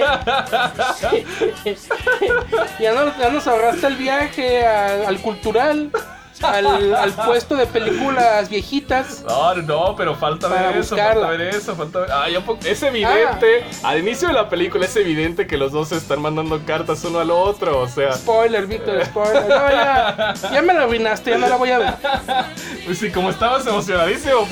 Ya nos ahorraste el viaje al cultural, al puesto de películas viejitas. No, pero falta ver eso, es evidente, al inicio de la película es evidente que los dos se están mandando cartas uno al otro, o sea... Spoiler, Víctor, spoiler. No, ya me lo arruinaste, ya no la voy a ver. Pues sí, como estabas emocionadísimo.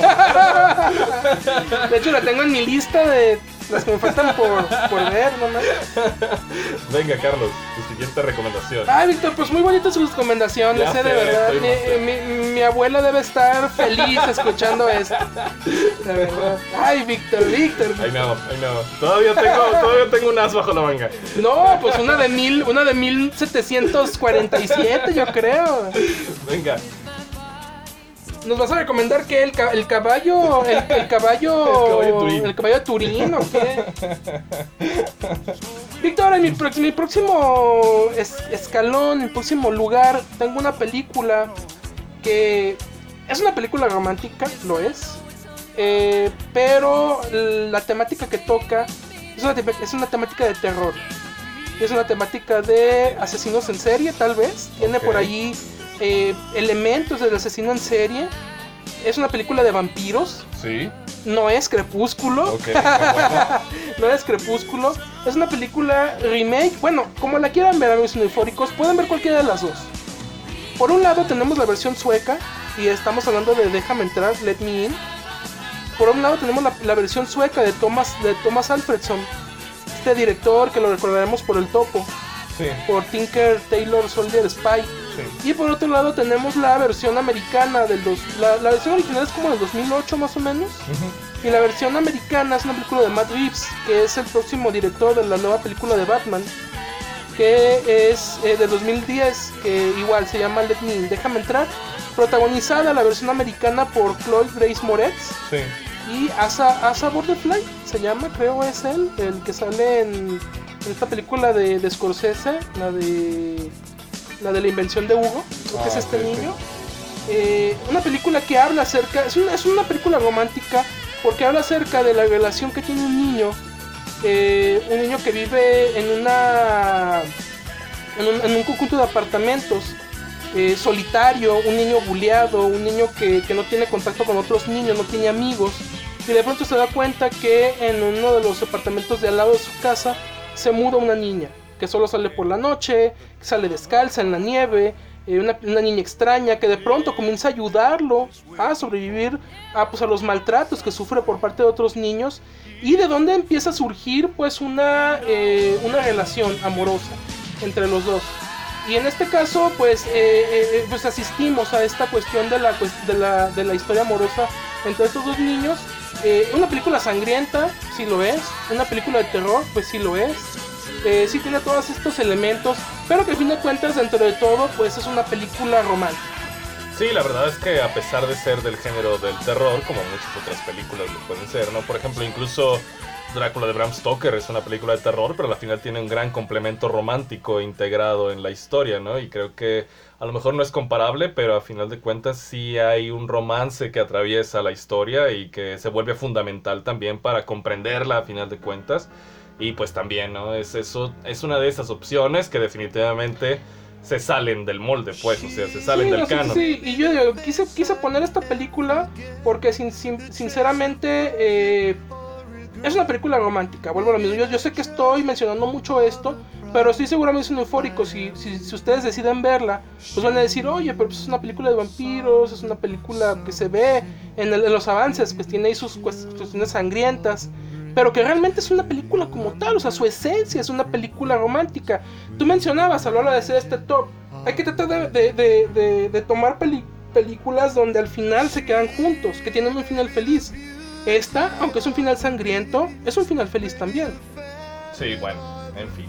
De hecho, la tengo en mi lista de las que me faltan por ver, ¿no? Venga, Carlos, tu siguiente recomendación. Ay, Víctor, pues muy bonitas sus recomendaciones, de verdad. Mi abuela debe estar feliz escuchando esto. De verdad. Ay, Víctor. Ay, no. Todavía tengo un as bajo la manga. No, pues una de 1747, yo creo. Venga. ¿Nos vas a recomendar que el caballo el caballo de Turín o qué? Víctor, en mi próximo escalón, el próximo lugar, tengo una película que es una película romántica, lo es, pero la temática que toca es una temática de terror. Es una temática de asesinos en serie, tal vez. Tiene por allí elementos del asesino en serie. Es una película de vampiros. Sí. No es Crepúsculo. Okay. No es Crepúsculo. Es una película remake. Bueno, como la quieran ver, amigos cinefóricos, pueden ver cualquiera de las dos. Por un lado tenemos la versión sueca, y estamos hablando de Déjame entrar, Let Me In. Por un lado tenemos la versión sueca de Thomas Alfredson, este director que lo recordaremos por El Topo, sí, por Tinker Tailor Soldier Spy. Sí. Y por otro lado tenemos la versión americana la versión original es como del 2008 más o menos. Uh-huh. Y la versión americana es una película de Matt Reeves, que es el próximo director de la nueva película de Batman, que es de 2010, que igual se llama Let Me In, Déjame entrar, protagonizada la versión americana por Chloe Grace Moretz. Sí. Y Asa Butterfly se llama, creo es él, el que sale en esta película de Scorsese, la de la invención de Hugo, creo que es este niño. Una película que habla acerca, es una película romántica, porque habla acerca de la relación que tiene un niño que vive en un conjunto de apartamentos, solitario, un niño buleado, un niño que no tiene contacto con otros niños, no tiene amigos, y de pronto se da cuenta que en uno de los apartamentos de al lado de su casa se muda una niña, que solo sale por la noche, que sale descalza en la nieve, una niña extraña que de pronto comienza a ayudarlo a sobrevivir a los maltratos que sufre por parte de otros niños, y de donde empieza a surgir pues una relación amorosa entre los dos. Y en este caso pues asistimos a esta cuestión de la historia amorosa entre estos dos niños. Una película sangrienta, sí lo es. Una película de terror, pues sí lo es. Sí tiene todos estos elementos, pero que a fin de cuentas, dentro de todo, pues es una película romántica. Sí, la verdad es que a pesar de ser del género del terror, como muchas otras películas lo pueden ser, ¿no? Por ejemplo, incluso Drácula de Bram Stoker es una película de terror, pero al final tiene un gran complemento romántico integrado en la historia, ¿no? Y creo que a lo mejor no es comparable, pero a final de cuentas sí hay un romance que atraviesa la historia y que se vuelve fundamental también para comprenderla a final de cuentas. Y pues también, ¿no? Es una de esas opciones que definitivamente se salen del molde, pues, o sea, se salen del canon. Sí, y yo digo, quise poner esta película porque sinceramente es una película romántica, vuelvo a lo mismo. Yo sé que estoy mencionando mucho esto, pero estoy seguro que es un eufórico. Si ustedes deciden verla, pues van a decir, oye, pero pues es una película de vampiros, es una película que se ve en los avances, pues tiene ahí sus cuestiones sangrientas, pero que realmente es una película como tal, o sea, su esencia es una película romántica. Tú mencionabas a la hora de hacer este top, hay que tratar de tomar películas donde al final se quedan juntos, que tienen un final feliz. Esta, aunque es un final sangriento, es un final feliz también. Sí, bueno, en fin.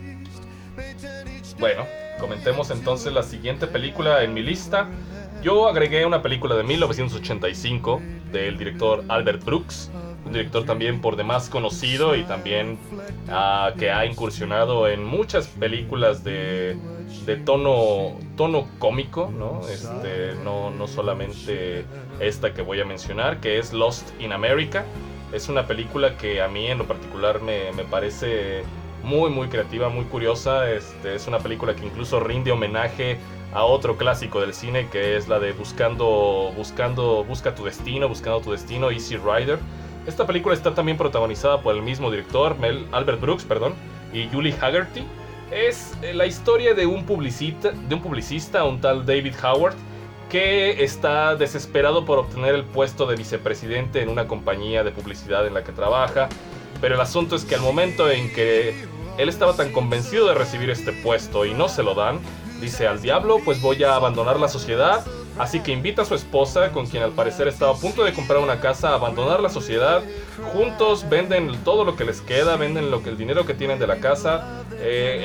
Bueno, comentemos entonces la siguiente película en mi lista. Yo agregué una película de 1985 del director Albert Brooks, un director también por demás conocido y también que ha incursionado en muchas películas de tono cómico, ¿no? No solamente esta que voy a mencionar, que es Lost in America. Es una película que a mí en lo particular me parece muy muy creativa, muy curiosa. Es una película que incluso rinde homenaje a otro clásico del cine, que es la de Buscando tu destino, Easy Rider. Esta película está también protagonizada por el mismo director, Albert Brooks, y Julie Haggerty. Es la historia de un publicista, un tal David Howard, que está desesperado por obtener el puesto de vicepresidente en una compañía de publicidad en la que trabaja. Pero el asunto es que al momento en que él estaba tan convencido de recibir este puesto y no se lo dan, dice: al diablo, pues voy a abandonar la sociedad. Así que invita a su esposa, con quien al parecer estaba a punto de comprar una casa, a abandonar la sociedad. Juntos venden todo lo que les queda, venden el dinero que tienen de la casa.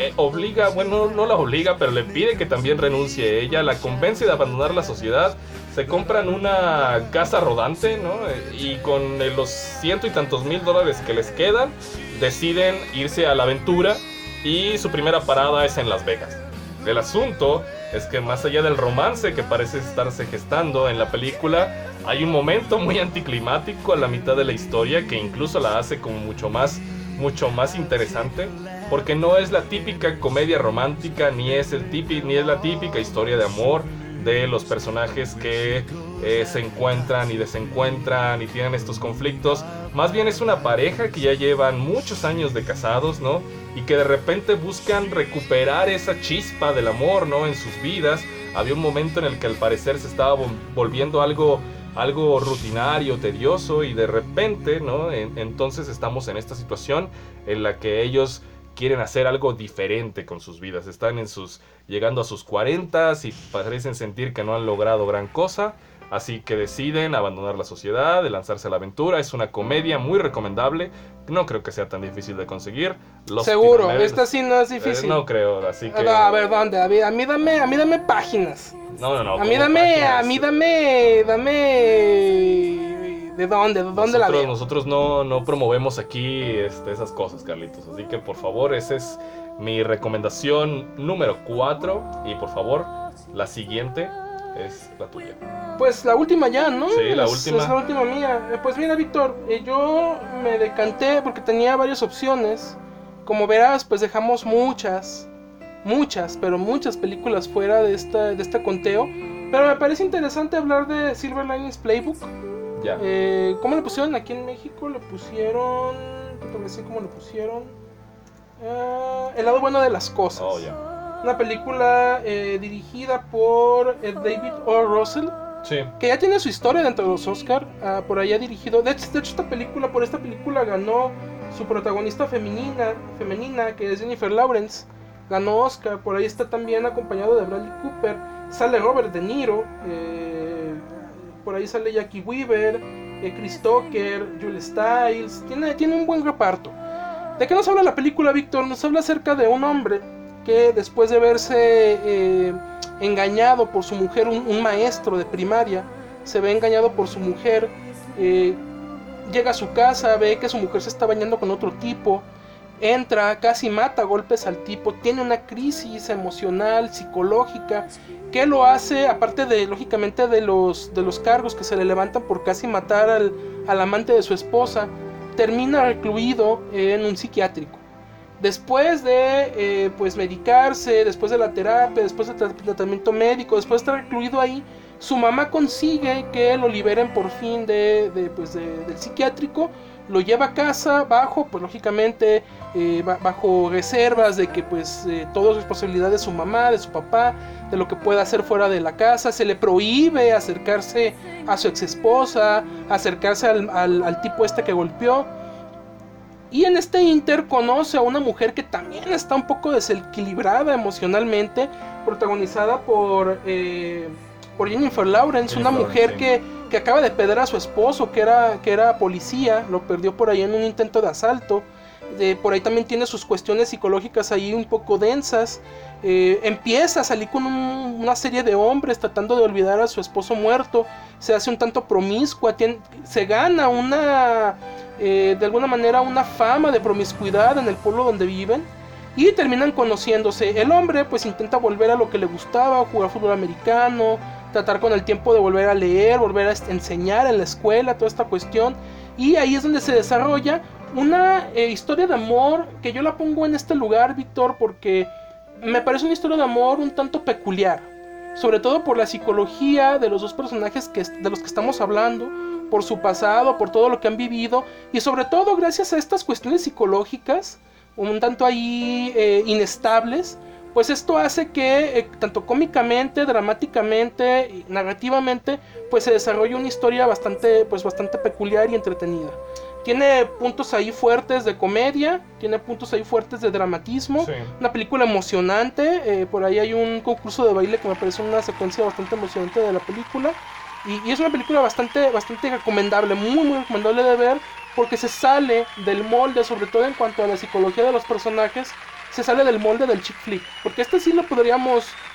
No la obliga, pero le pide que también renuncie ella. La convence de abandonar la sociedad se compran una casa rodante, ¿no? Y con los ciento y tantos mil dólares que les quedan, deciden irse a la aventura y su primera parada es en Las Vegas. El asunto es que más allá del romance que parece estarse gestando en la película, hay un momento muy anticlimático a la mitad de la historia que incluso la hace como mucho más interesante, porque no es la típica comedia romántica, ni es la típica historia de amor de los personajes que se encuentran y desencuentran y tienen estos conflictos. Más bien es una pareja que ya llevan muchos años de casados, ¿no? Y que de repente buscan recuperar esa chispa del amor, ¿no? En sus vidas. Había un momento en el que al parecer se estaba volviendo algo rutinario, tedioso, y de repente, ¿no? Entonces estamos en esta situación en la que ellos quieren hacer algo diferente con sus vidas. Están llegando a sus 40s y parecen sentir que no han logrado gran cosa, así que deciden abandonar la sociedad, de lanzarse a la aventura. Es una comedia muy recomendable, no creo que sea tan difícil de conseguir. Seguro, esta sí no es difícil. No creo, así que... A ver, ¿dónde? A mí dame páginas. No. A mí dame... ¿De dónde la veo? Nosotros no promovemos aquí esas cosas, Carlitos. Así que por favor, esa es mi recomendación número 4. Y por favor, la siguiente es la tuya. Pues la última ya, ¿no? Sí, la última. Es la última mía. Pues mira, Víctor, yo me decanté porque tenía varias opciones. Como verás, pues dejamos muchas películas fuera de este conteo. Pero me parece interesante hablar de Silver Linings Playbook. Ya. ¿Cómo le pusieron aquí en México? Le pusieron... Te voy a decir cómo le pusieron. El lado bueno de las cosas. Oh, ya. Una película dirigida por David O. Russell. Sí. Que ya tiene su historia dentro de los Oscar. Por ahí ha dirigido... De hecho, por esta película ganó su protagonista femenina, que es Jennifer Lawrence. Ganó Oscar. Por ahí está también acompañado de Bradley Cooper. Sale Robert De Niro. Por ahí sale Jackie Weaver, Chris Tucker, Julie Stiles. Tiene un buen reparto. ¿De qué nos habla la película, Víctor? Nos habla acerca de un hombre que después de verse engañado por su mujer, un maestro de primaria, se ve engañado por su mujer, llega a su casa, ve que su mujer se está bañando con otro tipo, entra, casi mata a golpes al tipo, tiene una crisis emocional, psicológica, que lo hace, aparte de, lógicamente, de los cargos que se le levantan por casi matar al amante de su esposa, termina recluido en un psiquiátrico. Después de pues medicarse, después de la terapia, después del tratamiento médico, después de estar recluido ahí, su mamá consigue que lo liberen por fin del psiquiátrico, lo lleva a casa bajo, pues lógicamente bajo reservas de que pues todo es responsabilidad de su mamá, de su papá, de lo que pueda hacer fuera de la casa. Se le prohíbe acercarse a su ex esposa, acercarse al tipo que golpeó. Y en este inter conoce a una mujer que también está un poco desequilibrada emocionalmente, protagonizada por Jennifer Lawrence, una mujer que acaba de perder a su esposo, que era policía, lo perdió por ahí en un intento de asalto. Por ahí también tiene sus cuestiones psicológicas ahí un poco densas. Empieza a salir con una serie de hombres tratando de olvidar a su esposo muerto. Se hace un tanto promiscua, se gana de alguna manera una fama de promiscuidad en el pueblo donde viven. Y terminan conociéndose. El hombre pues intenta volver a lo que le gustaba, jugar fútbol americano, tratar con el tiempo de volver a leer, volver a enseñar en la escuela, toda esta cuestión. Y ahí es donde se desarrolla una historia de amor que yo la pongo en este lugar, Víctor, porque me parece una historia de amor un tanto peculiar. Sobre todo por la psicología de los dos personajes de los que estamos hablando, por su pasado, por todo lo que han vivido, y sobre todo gracias a estas cuestiones psicológicas un tanto ahí inestables, pues esto hace que tanto cómicamente, dramáticamente, narrativamente, pues se desarrolle una historia bastante peculiar y entretenida. Tiene puntos ahí fuertes de comedia, tiene puntos ahí fuertes de dramatismo, sí. Una película emocionante, por ahí hay un concurso de baile que me parece una secuencia bastante emocionante de la película, y es una película bastante recomendable, muy recomendable de ver, porque se sale del molde, sobre todo en cuanto a la psicología de los personajes, se sale del molde del chick flick, porque sí lo podríamos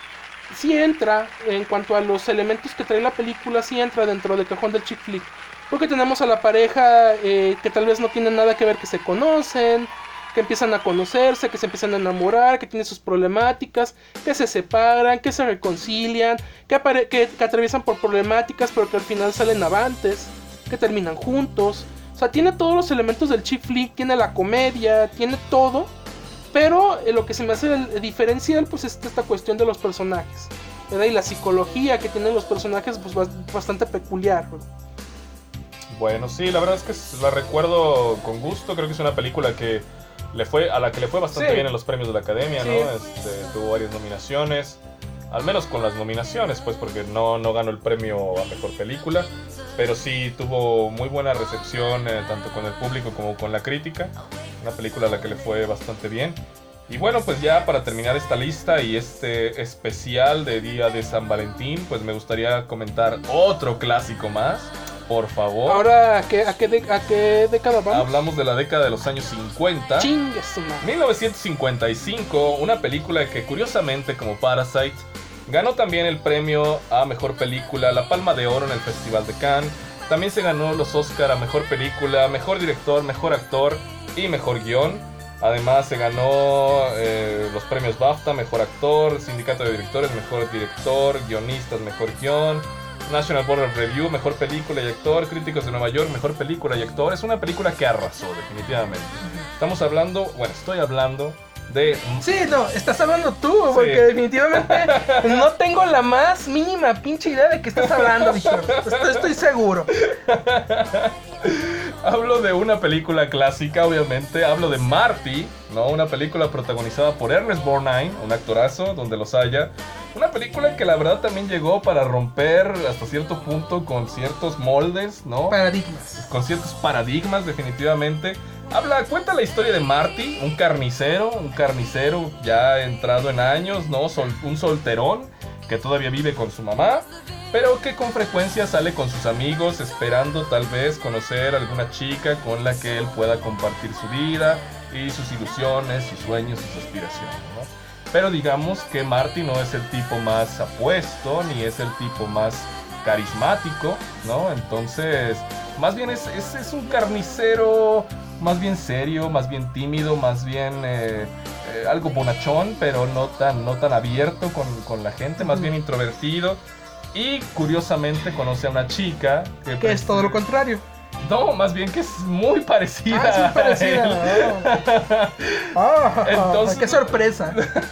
sí entra, en cuanto a los elementos que trae la película, sí entra dentro del cajón del chick flick. Porque tenemos a la pareja que tal vez no tienen nada que ver, que se conocen, que empiezan a conocerse, que se empiezan a enamorar, que tienen sus problemáticas, que se separan, que se reconcilian, que atraviesan por problemáticas, pero que al final salen avantes, que terminan juntos. O sea, tiene todos los elementos del chick flick, tiene la comedia, tiene todo. Pero lo que se me hace diferencial, pues es esta cuestión de los personajes, ¿verdad? Y la psicología que tienen los personajes, pues bastante peculiar, ¿verdad? Bueno, sí, la verdad es que la recuerdo con gusto. Creo que es una película a la que le fue bastante bien en los premios de la Academia, sí, ¿no? Tuvo varias nominaciones, al menos con las nominaciones, pues, porque no ganó el premio a mejor película, pero sí tuvo muy buena recepción, tanto con el público como con la crítica. Una película a la que le fue bastante bien. Y bueno, pues ya para terminar esta lista y este especial de Día de San Valentín, pues me gustaría comentar otro clásico más. Por favor. Ahora, ¿a qué década vamos? Hablamos de la década de los años 50. Chingue su madre. 1955, una película que curiosamente, como Parasite, ganó también el premio a Mejor Película, la Palma de Oro en el Festival de Cannes. También se ganó los Oscar a Mejor Película, Mejor Director, Mejor Actor y Mejor Guión. Además se ganó los premios BAFTA, Mejor Actor, Sindicato de Directores, Mejor Director, Guionistas, Mejor Guión, National Board of Review, Mejor Película y Actor, Críticos de Nueva York, Mejor Película y Actor. Es una película que arrasó, definitivamente. Estoy hablando de... Sí, no, estás hablando tú, porque definitivamente no tengo la más mínima pinche idea de qué estás hablando, Víctor. Estoy seguro. Hablo de una película clásica, obviamente. Hablo de Marty, ¿no? Una película protagonizada por Ernest Borgnine, un actorazo, donde los haya. Una película que la verdad también llegó para romper hasta cierto punto con ciertos moldes, ¿no? Paradigmas. Con ciertos paradigmas, definitivamente. Cuenta la historia de Marty, un carnicero ya entrado en años, ¿no? Un solterón que todavía vive con su mamá, pero que con frecuencia sale con sus amigos esperando tal vez conocer a alguna chica con la que él pueda compartir su vida y sus ilusiones, sus sueños, sus aspiraciones, ¿no? Pero digamos que Marty no es el tipo más apuesto, ni es el tipo más carismático, ¿no? Entonces, más bien es un carnicero más bien serio, más bien tímido, más bien algo bonachón, pero no tan abierto con la gente, más bien introvertido. Y curiosamente conoce a una chica que es todo lo contrario. No, más bien que es muy parecida. Es muy parecida. Entonces, qué sorpresa.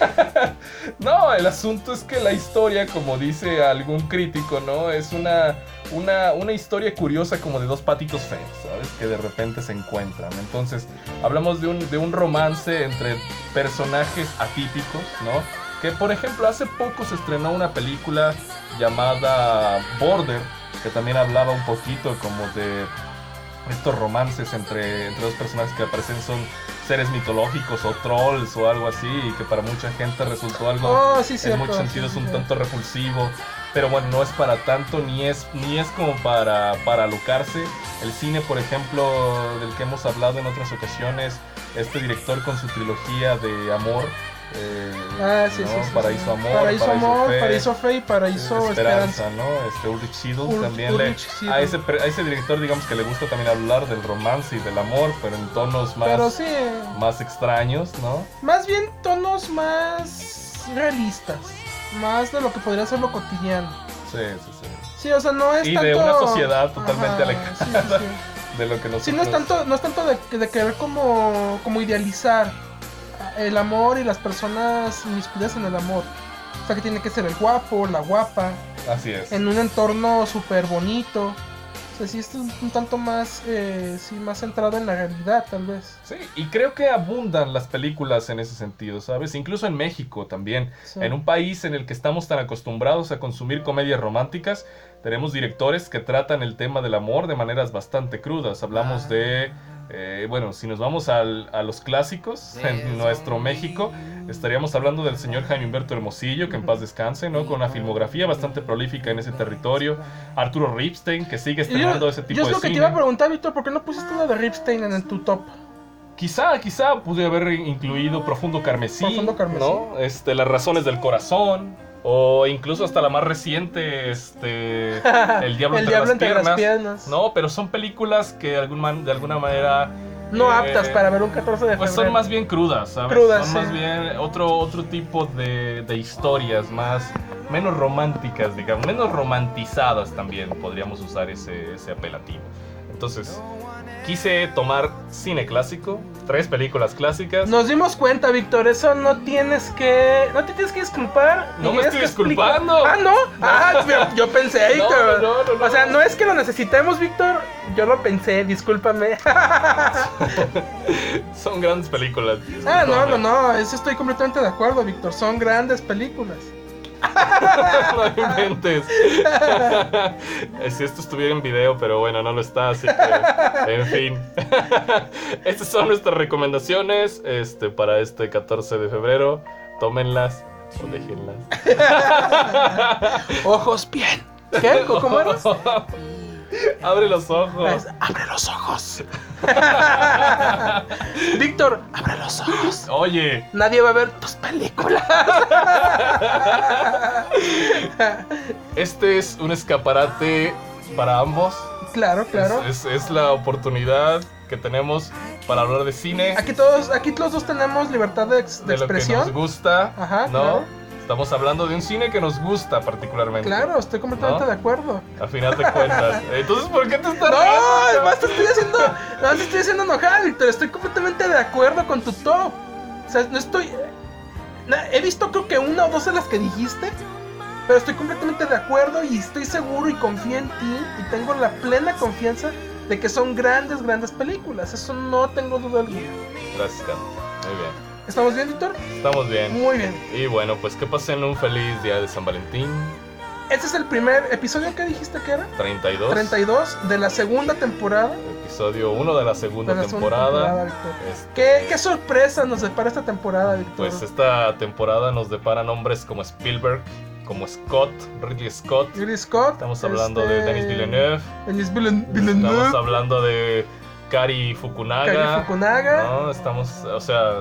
No, el asunto es que la historia, como dice algún crítico, ¿no? Es una historia curiosa, como de dos patitos feos, ¿sabes? Que de repente se encuentran. Entonces, hablamos de un romance entre personajes atípicos, ¿no? Que, por ejemplo, hace poco se estrenó una película llamada Border, que también hablaba un poquito como de estos romances entre dos personajes que aparecen son seres mitológicos o trolls o algo así, y que para mucha gente resultó algo en muchos sentidos un tanto repulsivo. Pero bueno, no es para tanto, ni es como para alocarse. El cine, por ejemplo, del que hemos hablado en otras ocasiones, este director con su trilogía de amor, Paraíso Amor, Paraíso Fe y Paraíso Esperanza, ¿no? Ulrich Siedel también a ese director, digamos que le gusta también hablar del romance y del amor, pero en tonos más extraños, ¿no? Más bien tonos más realistas, más de lo que podría ser lo cotidiano. Sí. Sí, o sea, no es y tanto... de una sociedad totalmente alejada de lo que nosotros... Sí, no es tanto de querer como idealizar el amor y las personas inmiscuidas en el amor. O sea, que tiene que ser el guapo, la guapa. Así es. En un entorno súper bonito. O sea, sí es un tanto más, más centrado en la realidad, tal vez. Sí, y creo que abundan las películas en ese sentido, ¿sabes? Incluso en México también. Sí. En un país en el que estamos tan acostumbrados a consumir comedias románticas, tenemos directores que tratan el tema del amor de maneras bastante crudas. Hablamos de... si nos vamos a los clásicos en nuestro México, estaríamos hablando del señor Jaime Humberto Hermosillo, que en paz descanse, ¿no? Con una filmografía bastante prolífica en ese territorio. Arturo Ripstein, que sigue estrenando ese tipo de cine. Yo es lo que te iba a preguntar, Víctor, ¿por qué no pusiste una de Ripstein en tu top? Quizá pude haber incluido Profundo Carmesí. Profundo Carmesí. ¿No? Las razones del corazón. O incluso hasta la más reciente, El Diablo entre las piernas. No, pero son películas que de alguna manera... No aptas para ver un 14 de febrero. Pues son más bien crudas, ¿sabes? Crudas, son más bien otro tipo de historias, menos románticas, digamos, menos romantizadas también, podríamos usar ese apelativo. Entonces, quise tomar cine clásico, 3 películas clásicas. Nos dimos cuenta, Víctor, eso no te tienes que disculpar. No me estoy disculpando. Ah, ¿no? Yo pensé, Víctor. No. O sea, no es que lo necesitemos, Víctor. Yo lo pensé, discúlpame. Son grandes películas. No, eso estoy completamente de acuerdo, Víctor. Son grandes películas. No inventes. Si esto estuviera en video, pero bueno, no lo está, así que, en fin. Estas son nuestras recomendaciones para este 14 de febrero. Tómenlas o déjenlas. Ojos bien. ¿Qué? ¿Cómo era? Abre los ojos. Abre los ojos. Víctor, abre los ojos. Oye, nadie va a ver tus películas. Este es un escaparate para ambos. Claro. Es la oportunidad que tenemos para hablar de cine. Aquí los dos tenemos libertad de expresión. Lo que nos gusta. Ajá, ¿no? Claro. Estamos hablando de un cine que nos gusta particularmente. Claro, estoy completamente de acuerdo. Al final de cuentas. Entonces, ¿por qué te estás riendo? No, además te estoy haciendo enojar, Víctor. Estoy completamente de acuerdo con tu top. O sea, no estoy... He visto creo que 1 o 2 de las que dijiste, pero estoy completamente de acuerdo y estoy seguro y confío en ti y tengo la plena confianza de que son grandes películas. Eso no tengo duda alguna. Gracias, Carlos. Muy bien. ¿Estamos bien, Víctor? Estamos bien. Muy bien. Y bueno, pues que pasen un feliz día de San Valentín. Este es el primer episodio que dijiste que era. 32 de la segunda temporada. Episodio 1 de la segunda temporada. ¿Qué sorpresa nos depara esta temporada, Víctor? Pues esta temporada nos depara nombres como Spielberg, como Ridley Scott. Estamos hablando de Denis Villeneuve. Estamos hablando de Cary Fukunaga. No, estamos, o sea...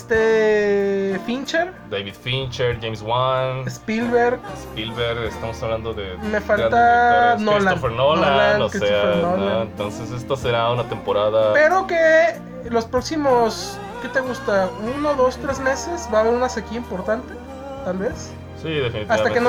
Fincher. David Fincher, James Wan. Spielberg, estamos hablando de... Me falta Christopher Nolan, o sea... Christopher Nolan. ¿no? Entonces esta será una temporada... Pero que los próximos... ¿Qué te gusta? 1, 2, 3 meses va a haber una sequía importante, tal vez. Sí, definitivamente. Hasta que no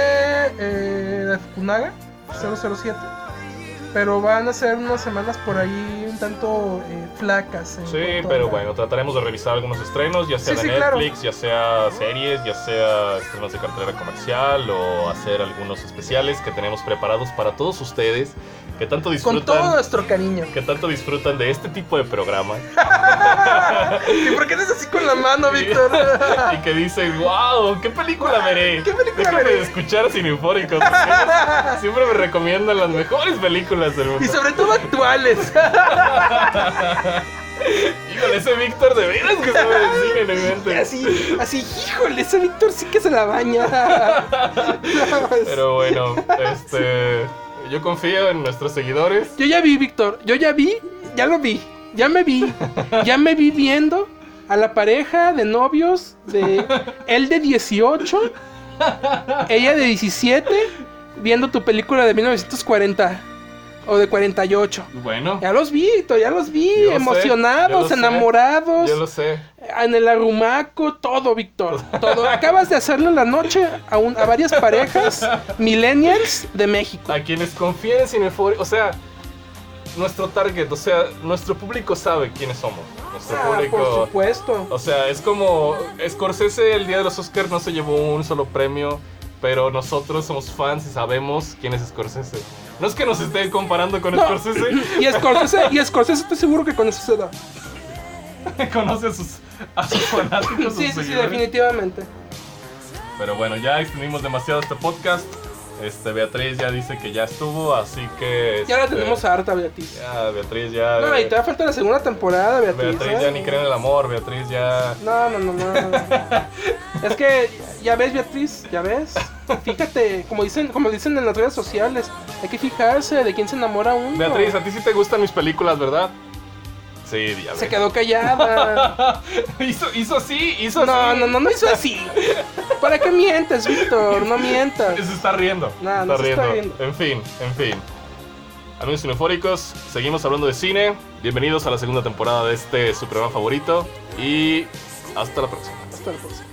llegue Fukunaga 007. Pero van a ser unas semanas por ahí un tanto flacas. Sí, pero bueno, trataremos de revisar algunos estrenos, ya sea de Netflix, claro. Ya sea series, ya sea estrenos de cartelera comercial o hacer algunos especiales que tenemos preparados para todos ustedes que tanto disfrutan. Con todo nuestro cariño. Que tanto disfrutan de este tipo de programa. ¿Y por qué eres así con la mano, Víctor? Y que dicen, wow, ¿qué película veré? ¿Qué película Déjame veré? de escuchar a Cineufóricos. Siempre me recomiendan las mejores películas del mundo. Y sobre todo actuales. Híjole, ese Víctor de veras que sabe de cine, no inventes. Así, híjole, ese Víctor sí que se la baña. Pero bueno, yo confío en nuestros seguidores. Yo ya vi, Víctor, ya me vi viendo a la pareja de novios de él de 18, ella de 17, viendo tu película de 1940. O de 48. Bueno. Ya los vi, Víctor, emocionados, enamorados. Yo lo sé. En el arrumaco, todo, Víctor. Todo. Acabas de hacerle la noche a varias parejas millennials de México. A quienes confían en Cineufóricos. O sea, nuestro target, o sea, nuestro público sabe quiénes somos. Nuestro público. Por supuesto. O sea, es como Scorsese el día de los Oscars no se llevó un solo premio, pero nosotros somos fans y sabemos quién es Scorsese. No es que nos estén comparando con Scorsese. Y Scorsese estoy seguro que conoce esa edad. Conoce a sus fanáticos. Sí, definitivamente. Pero bueno, ya extendimos demasiado este podcast. Beatriz ya dice que ya estuvo, así que... Ya la tenemos harta, Beatriz. Ya, Beatriz ya... No, y todavía falta la segunda temporada, Beatriz. Beatriz ya ni cree en el amor, Beatriz ya... No. Es que, ya ves, Beatriz, ya ves. Fíjate, como dicen en las redes sociales, hay que fijarse de quién se enamora uno. Beatriz, a ti sí te gustan mis películas, ¿verdad? Sí, ya Se ves. quedó callada. hizo así, No hizo así. ¿Para qué mientes, Víctor? No mientas. Se está riendo. No, no se está riendo. En fin. Amigos cinefóricos, seguimos hablando de cine. Bienvenidos a la segunda temporada de este su programa favorito. Y hasta la próxima. Hasta la próxima.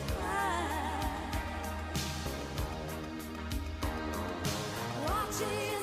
Watching